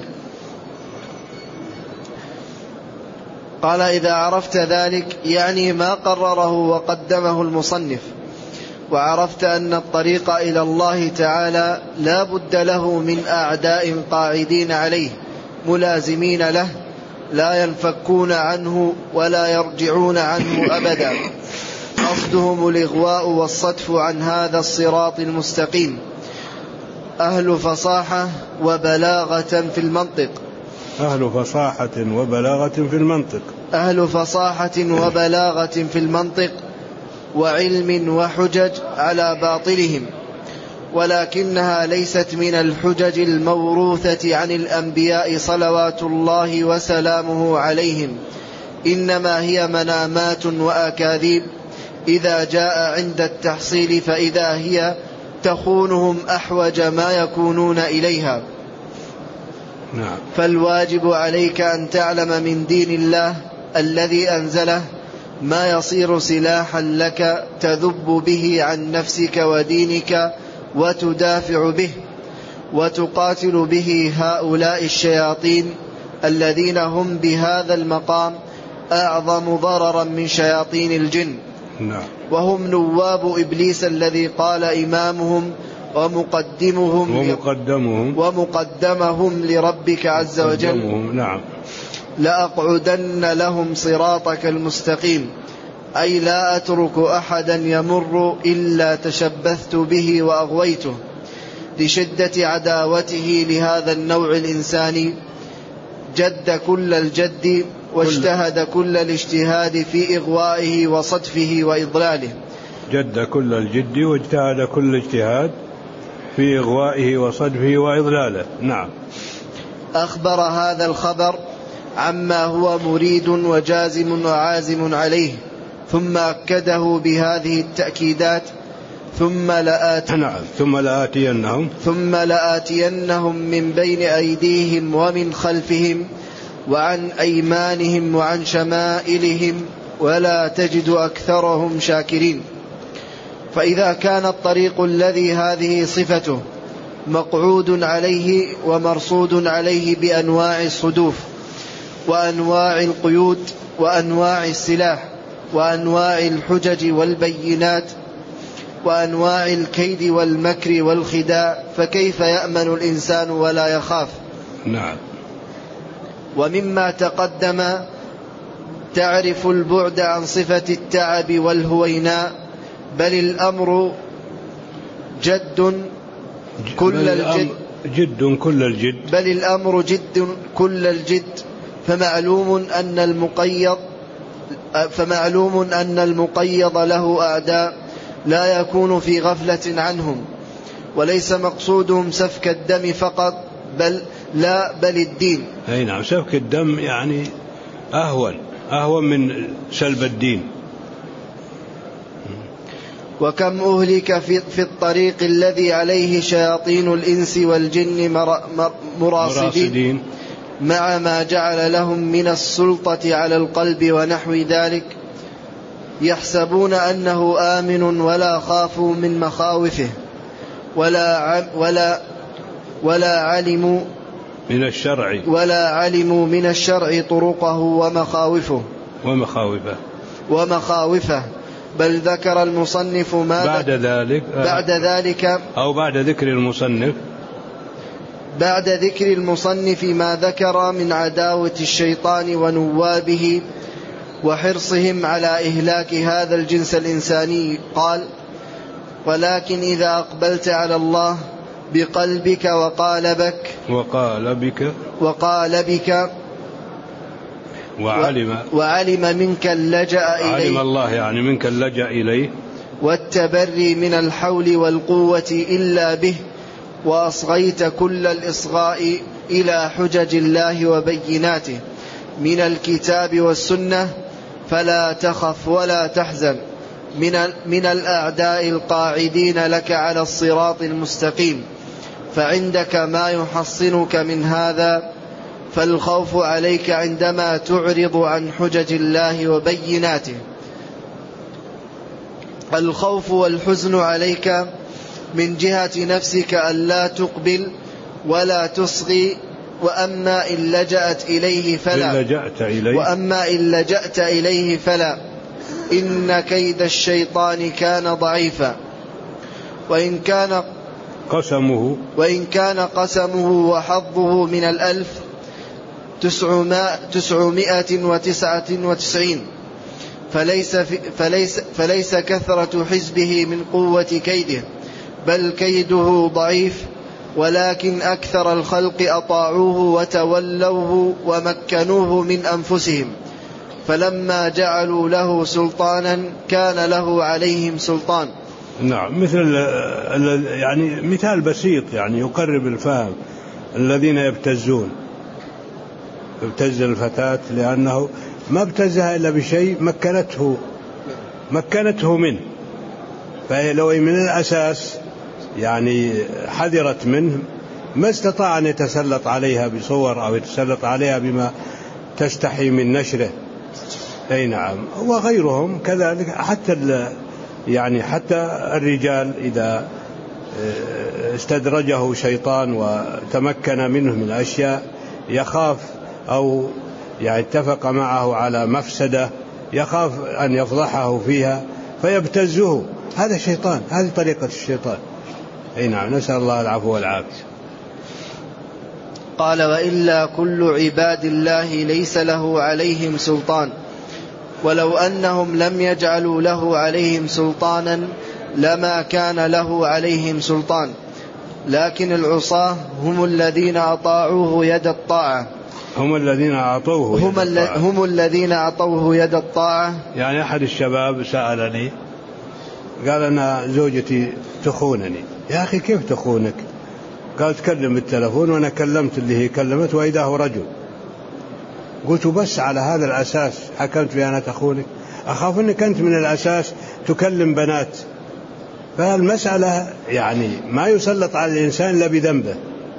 قال: إذا عرفت ذلك يعني ما قرره وقدمه المصنف، وعرفت أن الطريق إلى الله تعالى لا بد له من أعداء قاعدين عليه ملازمين له لا ينفكون عنه ولا يرجعون عنه أبدا، قصدهم الإغواء والصدف عن هذا الصراط المستقيم، أهل فصاحة وبلاغة في المنطق أهل فصاحة وبلاغة في المنطق أهل فصاحة وبلاغة في المنطق وعلم وحجج على باطلهم، ولكنها ليست من الحجج الموروثة عن الأنبياء صلوات الله وسلامه عليهم، إنما هي منامات وأكاذيب إذا جاء عند التحصيل فإذا هي تخونهم أحوج ما يكونون إليها. نعم. فالواجب عليك أن تعلم من دين الله الذي أنزله ما يصير سلاحا لك تذب به عن نفسك ودينك وتدافع به وتقاتل به هؤلاء الشياطين الذين هم بهذا المقام أعظم ضررا من شياطين الجن. نعم. وهم نواب إبليس الذي قال إمامهم ومقدمهم ومقدمهم, ومقدمهم لربك عز وجل: نعم. لأقعدن لهم صراطك المستقيم، أي لا أترك أحدا يمر إلا تشبثت به وأغويته، لشدة عداوته لهذا النوع الإنساني، جد كل الجد واجتهد كل الاجتهاد في إغوائه وصدفه وإضلاله. جد كل الجد واجتهد كل اجتهاد في إغوائه وصدفه وإضلاله. نعم. أخبر هذا الخبر عما هو مريد وجازم وعازم عليه، ثم أكده بهذه التأكيدات: ثم لآت نعم ثم لآتينهم ثم لآتينهم من بين أيديهم ومن خلفهم وعن أيمانهم وعن شمائلهم ولا تجد أكثرهم شاكرين. فإذا كان الطريق الذي هذه صفته مقعود عليه ومرصود عليه بأنواع الصدوف وأنواع القيود وأنواع السلاح وأنواع الحجج والبينات وأنواع الكيد والمكر والخداع، فكيف يأمن الإنسان ولا يخاف؟ نعم. ومما تقدم تعرف البعد عن صفة التعب والهويناء، بل الأمر جد كل الجد جد كل الجد بل الأمر جد كل الجد فمعلوم أن المقيض فمعلوم أن المقيض له أعداء لا يكون في غفلة عنهم، وليس مقصودهم سفك الدم فقط، بل لا بل الدين. أي نعم، سفك الدم يعني أهون أهون من سلب الدين. وكم أهلك في, في الطريق الذي عليه شياطين الإنس والجن مر مراصدين, مراصدين مع ما جعل لهم من السلطة على القلب ونحو ذلك، يحسبون أنه آمن ولا خافوا من مخاوفه ولا ولا ولا علموا من الشرع ولا علموا من الشرع طرقه ومخاوفه ومخاوفه ومخاوفه بل ذكر المصنف ما بعد ذلك بعد ذلك أو بعد ذكر المصنف بعد ذكر المصنف ما ذكر من عداوة الشيطان ونوابه وحرصهم على إهلاك هذا الجنس الإنساني، قال: ولكن إذا أقبلت على الله بقلبك وقالبك وقالبك وقالبك وعلم وعلم منك اللجأ إليه علم الله يعني منك اللجأ إليه والتبري من الحول والقوة إلا به، وأصغيت كل الإصغاء إلى حجج الله وبيناته من الكتاب والسنة، فلا تخف ولا تحزن من, من الأعداء القاعدين لك على الصراط المستقيم، فعندك ما يحصنك من هذا، فالخوف عليك عندما تعرض عن حجج الله وبيناته. الخوف والحزن عليك من جهة نفسك ألا تقبل ولا تصغي، وأما إن لجأت إليه فلا لجأت إليه وأما إن لجأت إليه فلا إن كيد الشيطان كان ضعيفا، وإن كان قسمه وإن كان قسمه وحظه من الألف تسعمائة وتسعة وتسعين، فليس, فليس, فليس كثرة حزبه من قوة كيده، بل كيده ضعيف، ولكن أكثر الخلق أطاعوه وتولوه ومكنوه من أنفسهم، فلما جعلوا له سلطانا كان له عليهم سلطان. نعم، مثل يعني مثال بسيط يعني يقرب الفهم: الذين يبتزون يبتز الفتاة لأنه ما ابتزها إلا بشيء مكنته مكنته منه، فلو من الأساس يعني حذرت منه ما استطاع أن يتسلط عليها بصور أو يتسلط عليها بما تستحي من نشره. أي نعم، وغيرهم كذلك، حتى يعني حتى الرجال إذا استدرجه شيطان وتمكن منه من أشياء يخاف أو يعني اتفق معه على مفسدة يخاف أن يفضحه فيها فيبتزه. هذا شيطان، هذه طريقة الشيطان. أي نعم، نسأل الله العفو والعافية. قال: وإلا كل عباد الله ليس له عليهم سلطان، ولو أنهم لم يجعلوا له عليهم سلطانا لما كان له عليهم سلطان، لكن العصاة هم الذين أطاعوه يد الطاعة هم الذين أعطوه هم, الل... هم الذين أعطوه يد الطاعة. يعني أحد الشباب سألني قال: أنا زوجتي تخونني يا أخي كيف تخونك؟ قال تكلم بالتلفون، وأنا كلمت اللي هي كلمت وإذا هو رجل. قلت بس على هذا الأساس حكمت بأنها تخونك؟ أخاف أنك أنت من الأساس تكلم بنات. فالمسألة يعني ما يسلط على الإنسان إلا بذنبه.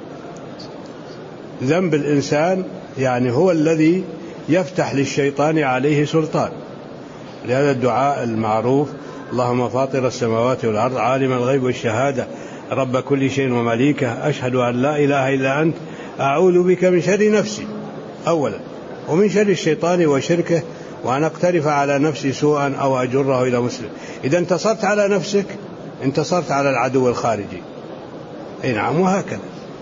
ذنب الإنسان يعني هو الذي يفتح للشيطان عليه سلطان. لهذا الدعاء المعروف: اللهم فاطر السماوات والأرض عالم الغيب والشهادة رب كل شيء ومليكه أشهد أن لا إله إلا أنت أعوذ بك من شر نفسي أولا، ومن شر الشيطان وشركه، وأن أقترف على نفسي سوءا أو أجره إلى مسلم. إذا انتصرت على نفسك انتصرت على العدو الخارجي. أي نعم، وهكذا.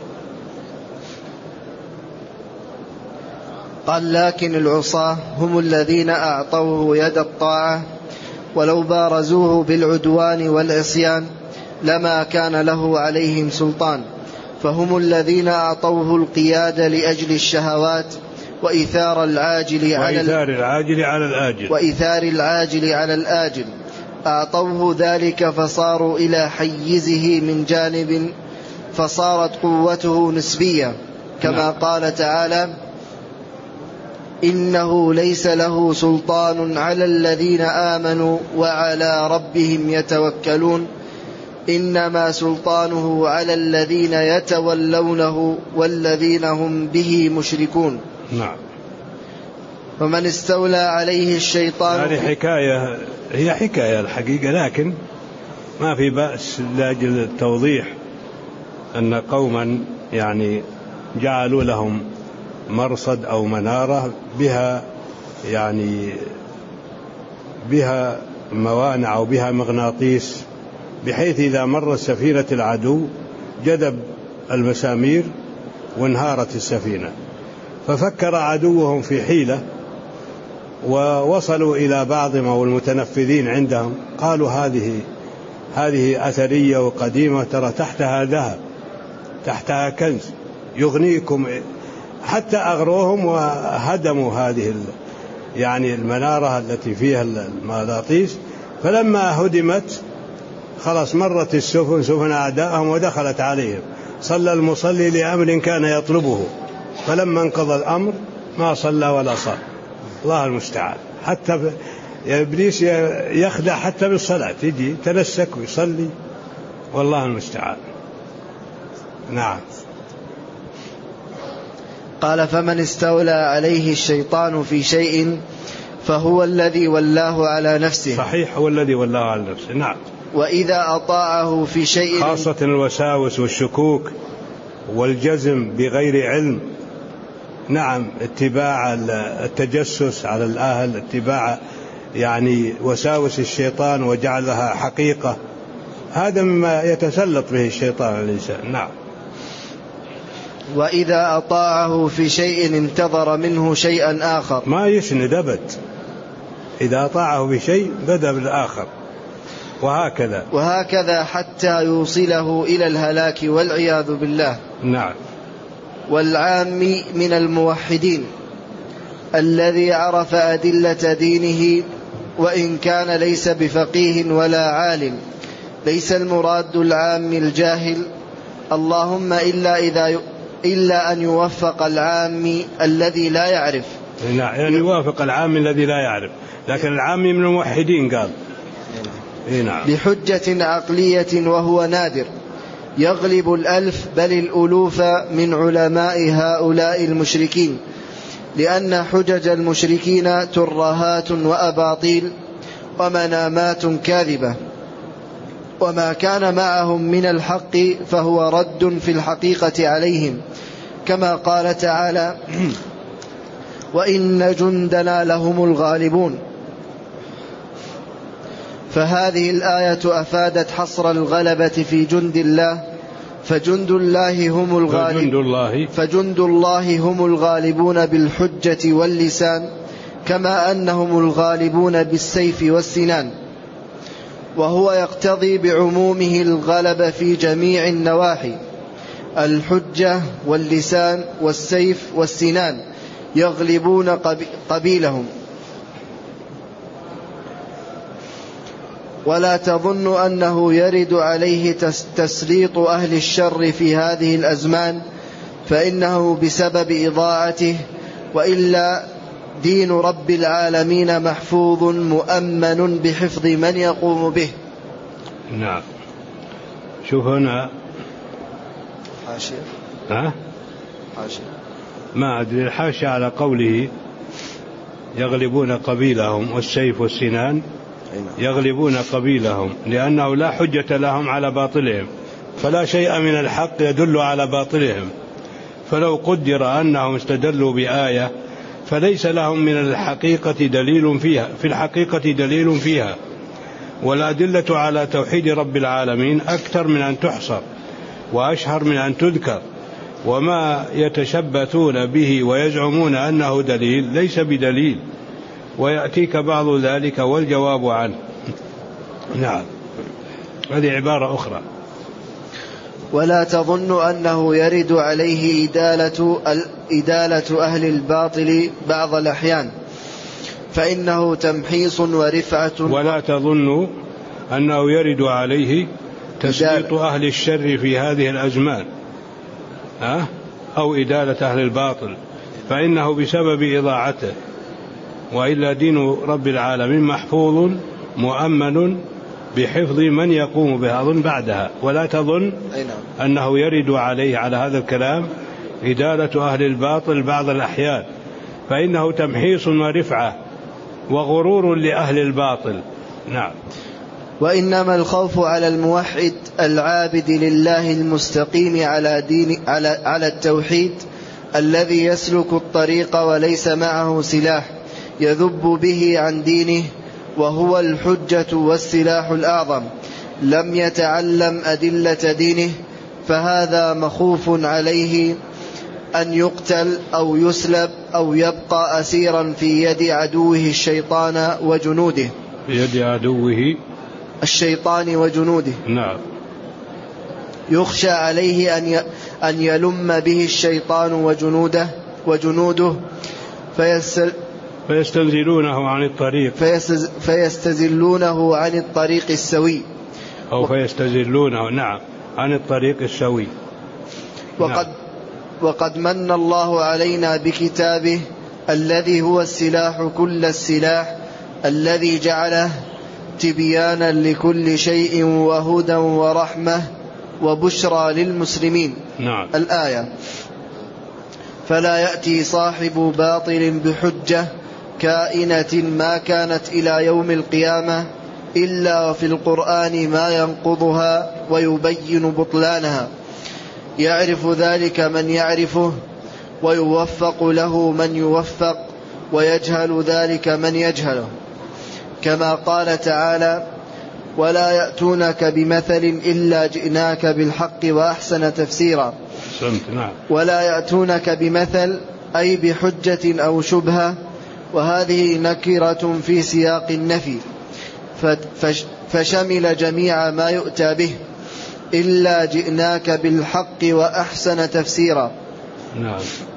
قال: لكن العصاة هم الذين أعطوه يد الطاعة، ولو بارزوه بالعدوان والعصيان لما كان له عليهم سلطان، فهم الذين أعطوه القيادة لأجل الشهوات وإثار العاجل على وإثار العاجل على الآجل وإثار العاجل على الآجل أعطوه ذلك، فصاروا إلى حيزه من جانب، فصارت قوته نسبية، كما قال تعالى: إنه ليس له سلطان على الذين آمنوا وعلى ربهم يتوكلون، إنما سلطانه على الذين يتولونه والذين هم به مشركون. نعم. ومن استولى عليه الشيطان. هذه حكاية، هي حكاية الحقيقة، لكن ما في بأس لأجل التوضيح أن قوما يعني جعلوا لهم مرصد أو منارة بها يعني بها موانع أو بها مغناطيس، بحيث إذا مرت سفينة العدو جذب المسامير وانهارت السفينة. ففكر عدوهم في حيلة ووصلوا إلى بعضهم أو المتنفذين عندهم، قالوا هذه هذه أثرية وقديمة، ترى تحتها ذهب، تحتها كنز يغنيكم. حتى أغروهم وهدموا هذه يعني المنارة التي فيها المغناطيس. فلما هدمت خلاص مرت السفن سفن أعدائهم ودخلت عليهم. صلى المصلي لأمر كان يطلبه، فلما انقضى الأمر ما صلى ولا صام. الله المستعان. حتى إبليس يخدع حتى بالصلاة، يجي تنسك ويصلي، والله المستعان. نعم. قال: فمن استولى عليه الشيطان في شيء فهو الذي ولاه على نفسه. صحيح، هو الذي ولاه على نفسه. نعم. وإذا أطاعه في شيء، خاصة الوساوس والشكوك والجزم بغير علم. نعم، اتباع التجسس على الأهل، اتباع يعني وساوس الشيطان وجعلها حقيقة، هذا مما يتسلط به الشيطان على الإنسان. نعم. وإذا أطاعه في شيء انتظر منه شيئا آخر، ما يسند أبد. إذا أطاعه في شيء بدأ بالآخر، وهكذا وهكذا حتى يوصله إلى الهلاك والعياذ بالله. نعم. والعام من الموحدين الذي عرف أدلة دينه وإن كان ليس بفقيه ولا عالم. ليس المراد العام الجاهل، اللهم إلا إذا ي... إلا أن يوفق العام الذي لا يعرف. نعم، يعني يوافق العام الذي لا يعرف، لكن العام من الموحدين قال. نعم. بحجة عقلية وهو نادر، يغلب الألف بل الألوف من علماء هؤلاء المشركين، لأن حجج المشركين ترهات وأباطيل ومنامات كاذبة، وما كان معهم من الحق فهو رد في الحقيقة عليهم، كما قال تعالى: وإن جندنا لهم الغالبون. فهذه الآية أفادت حصر الغلبة في جند الله، فجند الله هم الغالبون فجند الله هم الغالبون بالحجة واللسان، كما أنهم الغالبون بالسيف والسنان، وهو يقتضي بعمومه الغلبة في جميع النواحي. الحجة واللسان والسيف والسنان يغلبون قبيلهم. ولا تظن أنه يرد عليه تسليط أهل الشر في هذه الأزمان، فإنه بسبب إضاعته، وإلا دين رب العالمين محفوظ مؤمن بحفظ من يقوم به. نعم. شوف هنا حاشية ها حاشية ما أدري الحاشية على قوله يغلبون قبيلهم والسيف والسنان، يغلبون قبيلهم لأنه لا حجة لهم على باطلهم، فلا شيء من الحق يدل على باطلهم، فلو قدر أنهم استدلوا بآية فليس لهم من الحقيقة دليل فيها في الحقيقة دليل فيها، والأدلة على توحيد رب العالمين أكثر من أن تحصر وأشهر من أن تذكر، وما يتشبثون به ويزعمون أنه دليل ليس بدليل، ويأتيك بعض ذلك والجواب عنه. نعم. هذه عبارة أخرى. ولا تظن أنه يرد عليه إدالة, إدالة أهل الباطل بعض الأحيان، فإنه تمحيص ورفعة. ولا تظن أنه يرد عليه تسليط أهل الشر في هذه الأزمان أه؟ أو إدالة أهل الباطل، فإنه بسبب إضاعته، وإلا دين رب العالمين محفوظ مؤمن بحفظ من يقوم بها. أظن بعدها ولا تظن أنه يرد عليه على هذا الكلام إدالة أهل الباطل بعض الأحيان، فإنه تمحيص ورفعة وغرور لأهل الباطل. نعم. وإنما الخوف على الموحد العابد لله المستقيم على, دين على, على التوحيد الذي يسلك الطريق وليس معه سلاح يذب به عن دينه، وهو الحجة والسلاح الأعظم، لم يتعلم أدلة دينه، فهذا مخوف عليه أن يقتل أو يسلب أو يبقى أسيرا في يد عدوه الشيطان وجنوده. في يد عدوه الشيطان وجنوده. نعم. يخشى عليه أن أن يلم به الشيطان وجنوده وجنوده فيستل فيستنزلونه عن الطريق فيستز فيستزلونه عن الطريق السوي أو فيستزلونه نعم عن الطريق السوي. وقد نعم. وقد من الله علينا بكتابه الذي هو السلاح كل السلاح، الذي جعله تبيانا لكل شيء وهدى ورحمة وبشرى للمسلمين. نعم. الآية. فلا يأتي صاحب باطل بحجة كائنة ما كانت إلى يوم القيامة إلا وفي القرآن ما ينقضها ويبين بطلانها، يعرف ذلك من يعرفه ويوفق له من يوفق، ويجهل ذلك من يجهله، كما قال تعالى: ولا يأتونك بمثل إلا جئناك بالحق وأحسن تفسيرا. ولا يأتونك بمثل أي بحجة أو شبهة، وهذه نكرة في سياق النفي، فشمل جميع ما يؤتى به إلا جئناك بالحق وأحسن تفسيرا. نعم.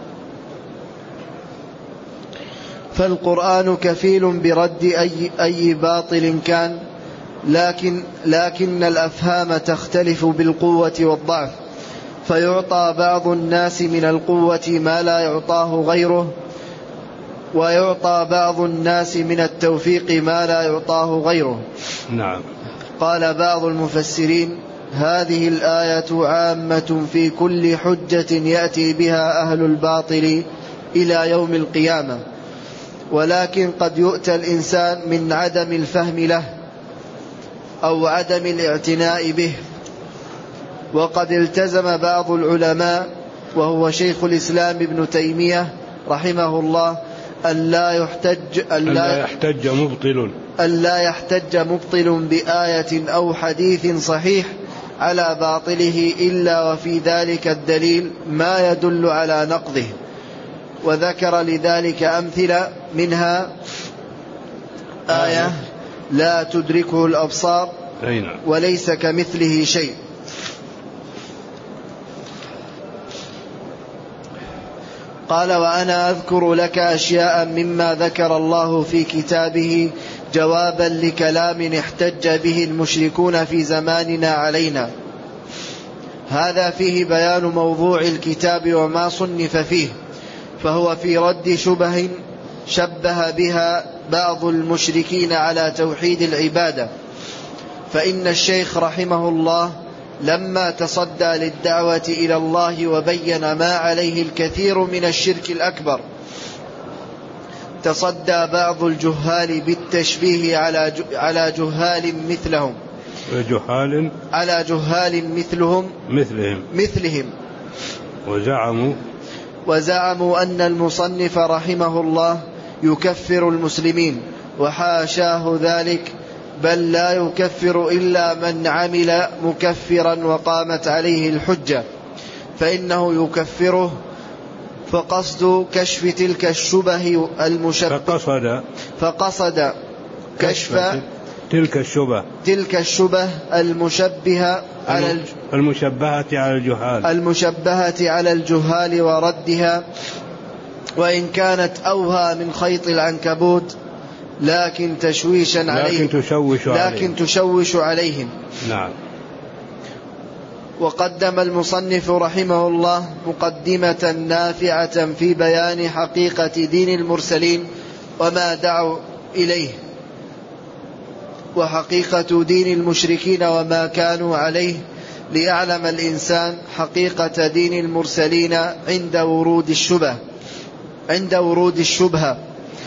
فالقرآن كفيل برد أي, أي باطل كان، لكن, لكن الأفهام تختلف بالقوة والضعف، فيعطى بعض الناس من القوة ما لا يعطاه غيره، ويعطى بعض الناس من التوفيق ما لا يعطاه غيره. نعم. قال بعض المفسرين: هذه الآية عامة في كل حجة يأتي بها أهل الباطل إلى يوم القيامة، ولكن قد يؤتى الإنسان من عدم الفهم له أو عدم الاعتناء به. وقد التزم بعض العلماء وهو شيخ الإسلام ابن تيمية رحمه الله أن لا يحتج أن لا يحتج مبطل أن لا يحتج مبطل بآية أو حديث صحيح على باطله إلا وفي ذلك الدليل ما يدل على نقضه، وذكر لذلك أمثلة، منها آية لا تدركه الأبصار وليس كمثله شيء. قال: وأنا أذكر لك أشياء مما ذكر الله في كتابه جوابا لكلام احتج به المشركون في زماننا علينا. هذا فيه بيان موضوع الكتاب وما صنف فيه، فهو في رد شبه شبه بها بعض المشركين على توحيد العبادة. فإن الشيخ رحمه الله لما تصدى للدعوة إلى الله وبين ما عليه الكثير من الشرك الأكبر، تصدى بعض الجهال بالتشبيه على على جهال مثلهم جهال على جهال مثلهم مثلهم مثلهم وزعموا وزعموا أن المصنف رحمه الله يكفر المسلمين، وحاشاه ذلك، بل لا يكفر إلا من عمل مكفرا وقامت عليه الحجة، فإنه يكفره. فقصد كشف تلك الشبه المشبهة فقصد فقصد كشف تلك الشبه تلك الشبه المشبهة على المشبهة على الجهال المشبهة على الجهال وردها، وإن كانت أوهى من خيط العنكبوت، لكن تشويشا عليهم لكن تشوش عليهم, لكن تشوش عليهم. نعم. وقدم المصنف رحمه الله مقدمة نافعة في بيان حقيقة دين المرسلين وما دعوا إليه، وحقيقة دين المشركين وما كانوا عليه، ليعلم الإنسان حقيقة دين المرسلين عند ورود الشبه عند ورود الشبهة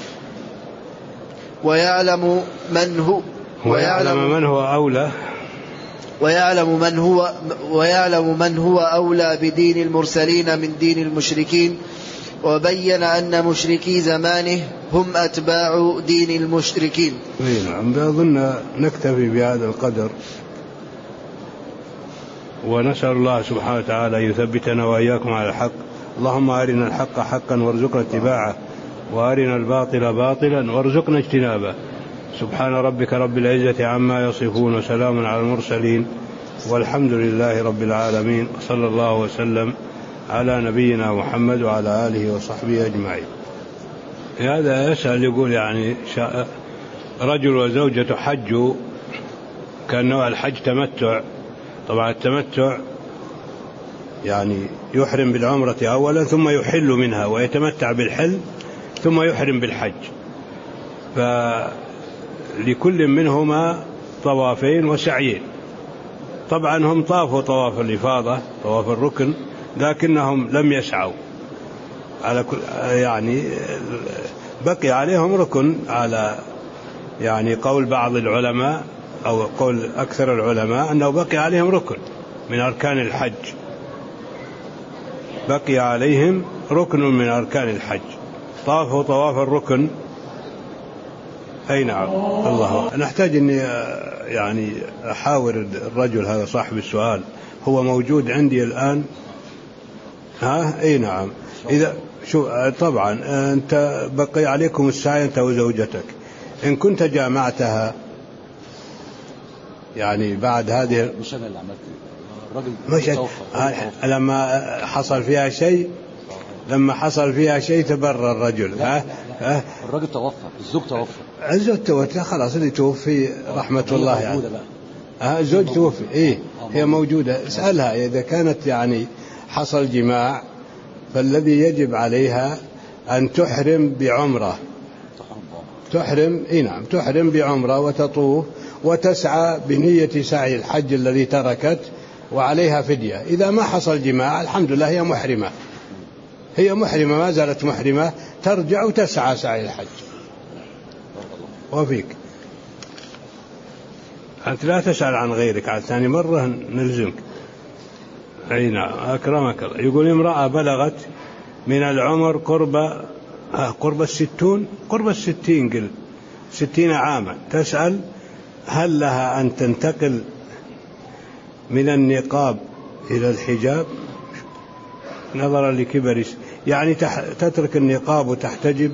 ويعلم من هو ويعلم من هو أولى ويعلم من هو ويعلم من هو أولى بدين المرسلين من دين المشركين. وبين أن مشركي زمانه هم أتباع دين المشركين. نعم. أظن نكتفي بهذا القدر، ونسأل الله سبحانه وتعالى يثبتنا وإياكم على الحق. اللهم أرنا الحق حقا وارزقنا اتباعه، وأرنا الباطل باطلا وارزقنا اجتنابه. سبحان ربك رب العزة عما يصفون، وسلام على المرسلين، والحمد لله رب العالمين، صلى الله وسلم على نبينا محمد وعلى آله وصحبه أجمعين. هذا يسأل يقول يعني رجل وزوجته حجوا، كان نوع الحج تمتع. طبعا التمتع يعني يحرم بالعمرة أولا ثم يحل منها، ويتمتع بالحل ثم يحرم بالحج. فلكل منهما طوافين وسعيين. طبعا هم طافوا طواف الإفاضة، طواف الركن، لكنهم لم يسعوا على كل، يعني بقي عليهم ركن، على يعني قول بعض العلماء أو قول أكثر العلماء أنه بقي عليهم ركن من أركان الحج، بقي عليهم ركن من أركان الحج. طافوا طواف الركن. أي نعم. الله، نحتاج أني يعني أحاور الرجل هذا صاحب السؤال، هو موجود عندي الآن. ها؟ أي نعم. إذا شو طبعا أنت بقي عليكم السعي أنت وزوجتك، إن كنت جامعتها يعني بعد هذه، مش أنا اللي عملت، الراجل مش لما حصل فيها شيء لما حصل فيها شيء تبرر الرجل. لا ها؟ لا لا. الراجل توفى، الزوج توفى. الزوج توفى خلاص، اللي توفي رحمة الله يعني. ها، الزوج توفي. إيه هي موجودة. اسألها إذا كانت يعني حصل جماع، فالذي يجب عليها أن تحرم بعمرة، تحرم إيه نعم تحرم بعمرة وتطوف وتسعى بنية سعي الحج الذي تركت، وعليها فدية. إذا ما حصل جماع الحمد لله هي محرمة، هي محرمة ما زالت محرمة، ترجع وتسعى سعي الحج. وفيك أنت لا تسأل عن غيرك، على ثاني مرة نلزمك. أي نعم. أكرمك الله. يقول امرأة بلغت من العمر قرب آه قرب الستون قرب الستين قل ستين عاما، تسأل هل لها أن تنتقل من النقاب إلى الحجاب نظرا لكبر، يعني تترك النقاب وتحتجب؟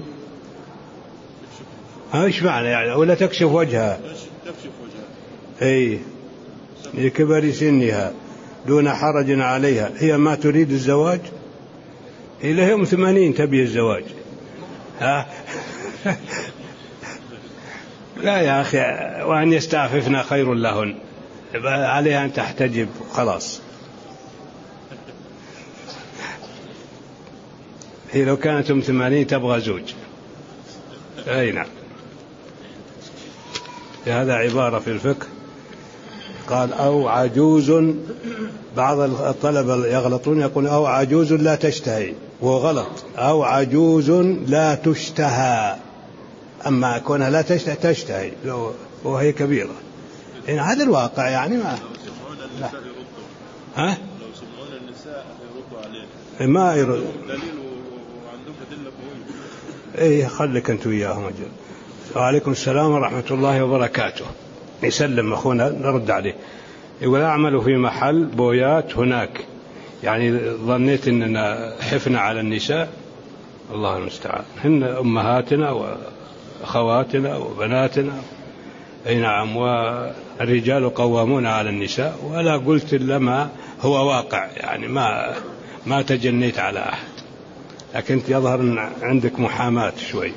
ها إيش معنى يعني؟ ولا تكشف وجهها؟ أي لكبر سنها دون حرج عليها. هي ما تريد الزواج، هي لهم ثمانين تبي الزواج. ها لا يا أخي، وأن يستعففنا خير لهن، عليها أن تحتجب خلاص. هي لو كانت أم ثمانين تبغى زوج. أي نعم. هذا عبارة في الفقه قال أو عجوز، بعض الطلبة يغلطون يقول أو عجوز لا تشتهي، وهو غلط، أو عجوز لا تشتهى، أما كونها لا تشتهي تشتهي وهي كبيرة. إن هذا الواقع يعني ما لا. ها؟ لو سمعون النساء يردوا عليه ما يرد دليل وعندهم أدلة قوية. إيه خليك أنت وياهم أجل. وعليكم السلام ورحمة الله وبركاته. يسلم أخونا نرد عليه. يقول أعمل في محل بويات هناك، يعني ظنيت أننا حفنا على النساء، الله المستعان، هن أمهاتنا وأخواتنا وبناتنا. أي نعم. والرجال قوامون على النساء، ولا قلت إلا ما هو واقع، يعني ما ما تجنيت على أحد، لكن يظهر أن عندك محاماة شوي.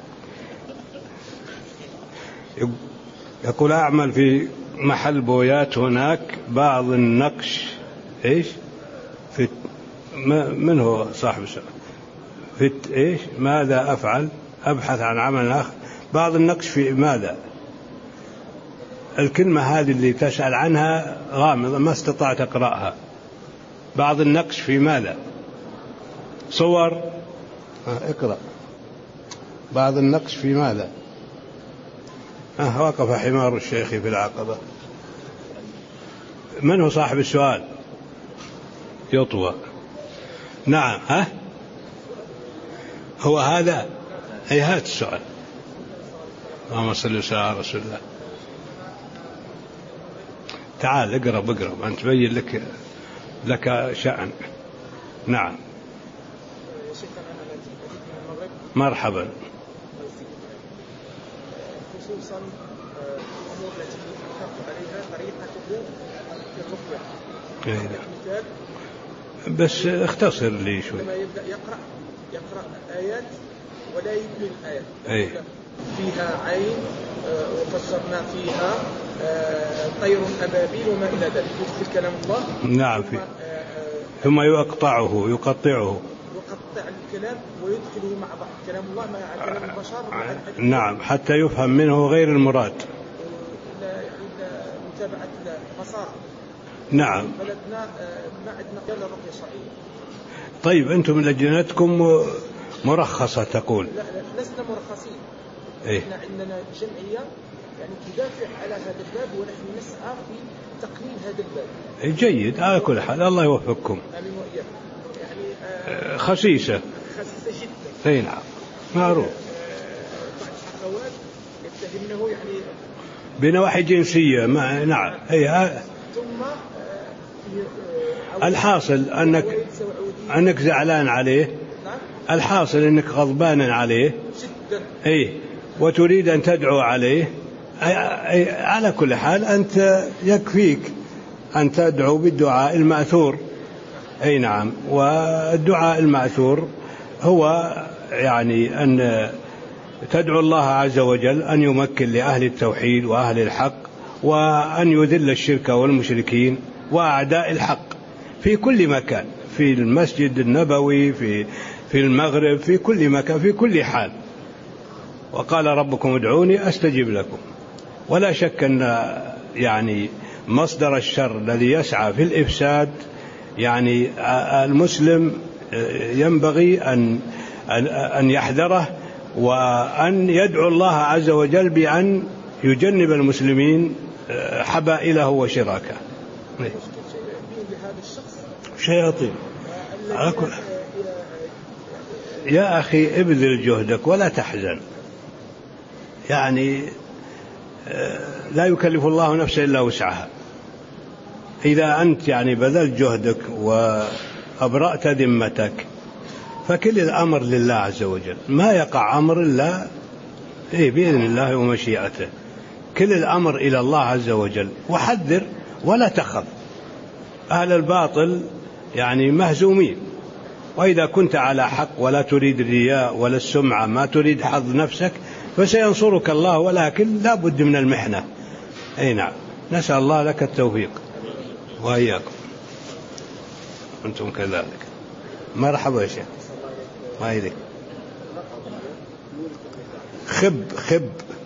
يقول أعمل في محل بويات هناك، بعض النقش إيش في من هو صاحب السؤال في إيش ماذا أفعل؟ أبحث عن عمل آخر. بعض النقش في ماذا؟ الكلمة هذه اللي تسأل عنها غامضة ما استطعت أقرأها. بعض النقش في ماذا؟ صور. آه اقرأ. بعض النقش في ماذا؟ آه وقف حمار الشيخ في العقبة. من هو صاحب السؤال؟ يطوى. نعم. ها هو هذا. أي هات السؤال. اللهم صل وسلم على رسول الله. تعال اقرب اقرب أنت تبين لك لك شأن. نعم. مرحبا. خصوصا الأمور التي يحط عليها طريقته في الرقية. بس اختصر لي شوي. لما يبدأ يقرأ يقرأ آيات ولا يكمل الآيات. أي. فيها عين وفسرنا فيها طير أبابيل وما إلى ذلك، يدخل كلام الله. نعم. في ثم يقطعه يقطعه يقطع الكلام ويدخله مع بعض كلام الله مع كلام البشر. نعم حتى يفهم منه غير المراد. متابعة المسار. نعم. بلدنا ما عندنا قال الرقية صحيح. طيب أنتم لجنتكم مرخصة تقول؟ لا لا لسنا مرخصين. إيه؟ احنا عندنا جمعية يعني تدافع على هذا الباب، ونحن نسعى في تقليل هذا الباب. جيد. على كل حال الله يوفقكم. آمين وإياكم. يعني آه خسيسة. خسيسة جدا. أي نعم معروف. بعض الأخوات يتهمونه يعني بنواحي جنسية. ما نعم. أي. ثم الحاصل أنك أنك زعلان عليه. نعم. الحاصل أنك غضبان عليه جدا. أي وتريد أن تدعو عليه. أي أي على كل حال أنت يكفيك أن تدعو بالدعاء المأثور. أي نعم. والدعاء المأثور هو يعني أن تدعو الله عز وجل أن يمكن لأهل التوحيد وأهل الحق، وأن يذل الشرك والمشركين وأعداء الحق في كل مكان، في المسجد النبوي، في في المغرب، في كل مكان، في كل حال. وقال ربكم ادعوني أستجب لكم. ولا شك أن يعني مصدر الشر الذي يسعى في الإفساد يعني المسلم ينبغي أن أن يحذره، وأن يدعو الله عز وجل بأن يجنب المسلمين حبائله وشراكه. شياطين. على كل يا أخي ابذل جهدك ولا تحزن، يعني لا يكلف الله نفسا إلا وسعها. إذا أنت يعني بذلت جهدك وأبرأت ذمتك فكل الأمر لله عز وجل، ما يقع أمر إلا إيه بإذن الله ومشيئته. كل الأمر إلى الله عز وجل، وحذر ولا تخف. أهل الباطل يعني مهزومين، وإذا كنت على حق ولا تريد الرياء ولا السمعة، ما تريد حظ نفسك، فسينصرك الله، ولكن لا بد من المحنة. أي نعم، نسأل الله لك التوفيق وإياكم، أنتم كذلك. مرحبا يا شيخ. ما يدك خب خب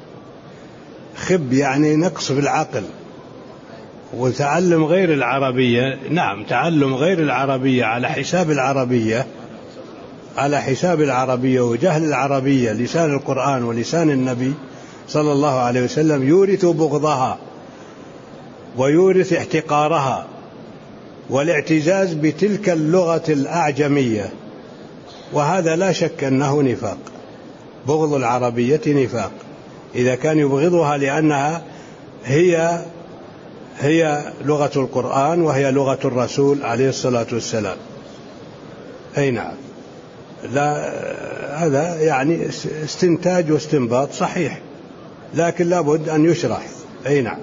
خب يعني نقص في العقل، وتعلم غير العربية. نعم، تعلم غير العربية على حساب العربية، على حساب العربية وجهل العربية، لسان القرآن ولسان النبي صلى الله عليه وسلم، يورث بغضها ويورث احتقارها والاعتزاز بتلك اللغة الأعجمية، وهذا لا شك أنه نفاق. بغض العربية نفاق إذا كان يبغضها لأنها هي هي لغة القرآن وهي لغة الرسول عليه الصلاة والسلام. أي نعم، لا هذا يعني استنتاج واستنباط صحيح، لكن لابد أن يشرح. أي نعم.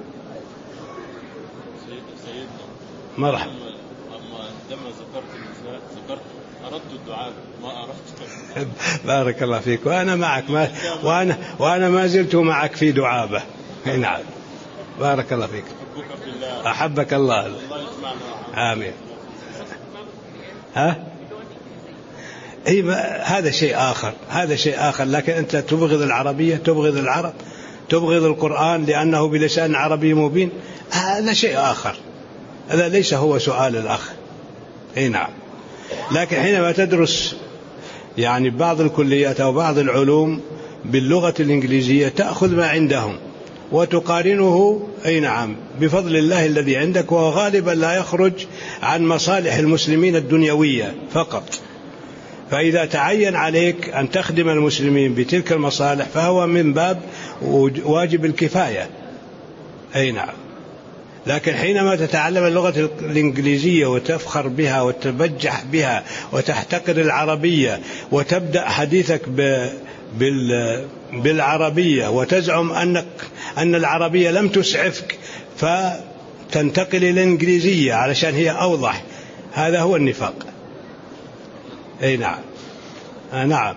مرحبا. عندما ذكرت النساء ذكرت أردت الدعاء ما أردت. بارك الله فيك، وأنا معك، ما وأنا وأنا ما زلت معك في دعابة. أي نعم، بارك الله فيك. أحبك الله. آمين. ها؟ أي هذا شيء آخر، هذا شيء آخر. لكن أنت تبغض العربية، تبغض العرب، تبغض القرآن لأنه بلسان عربي مبين، هذا شيء آخر، هذا ليس هو سؤال الأخ. أي نعم. لكن حينما تدرس يعني بعض الكليات أو بعض العلوم باللغة الإنجليزية تأخذ ما عندهم وتقارنه، أي نعم، بفضل الله الذي عندك، وغالبا لا يخرج عن مصالح المسلمين الدنيوية فقط. فإذا تعين عليك أن تخدم المسلمين بتلك المصالح فهو من باب واجب الكفاية. أي نعم. لكن حينما تتعلم اللغة الإنجليزية وتفخر بها وتبجح بها وتحتقر العربية وتبدأ حديثك بالعربية وتزعم أنك أن العربية لم تسعفك فتنتقل إلى الإنجليزية علشان هي أوضح، هذا هو النفاق. أي نعم. آه نعم.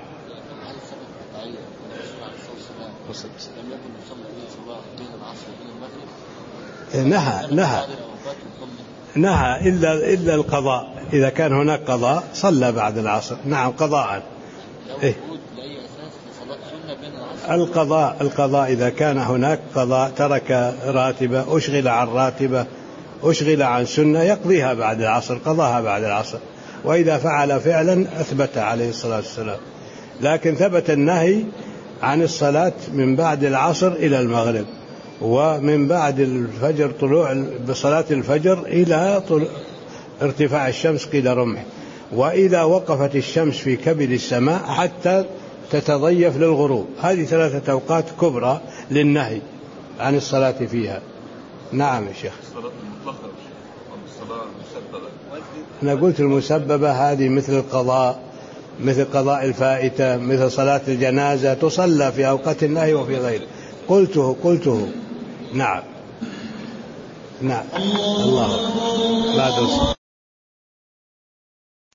نهى نهى نهى إلا إلا القضاء، إذا كان هناك قضاء صلى بعد العصر. نعم، قضاء. إيه؟ القضاء القضاء إذا كان هناك قضاء، ترك راتبة، أشغل عن راتبة، أشغل عن سنة، يقضيها بعد العصر، قضاها بعد العصر. وإذا فعل فعلا أثبت عليه الصلاة والسلام. لكن ثبت النهي عن الصلاة من بعد العصر إلى المغرب، ومن بعد الفجر طلوع بصلاة الفجر إلى ارتفاع الشمس قيل رمح، وإذا وقفت الشمس في كبد السماء حتى تتضيف للغروب. هذه ثلاثة أوقات كبرى للنهي عن الصلاة فيها. نعم يا شيخ. أنا قلت المسببة هذه مثل القضاء، مثل قضاء الفائتة، مثل صلاة الجنازة، تصلى في أوقات النهي وفي غيره. قلته قلته نعم نعم. الله لا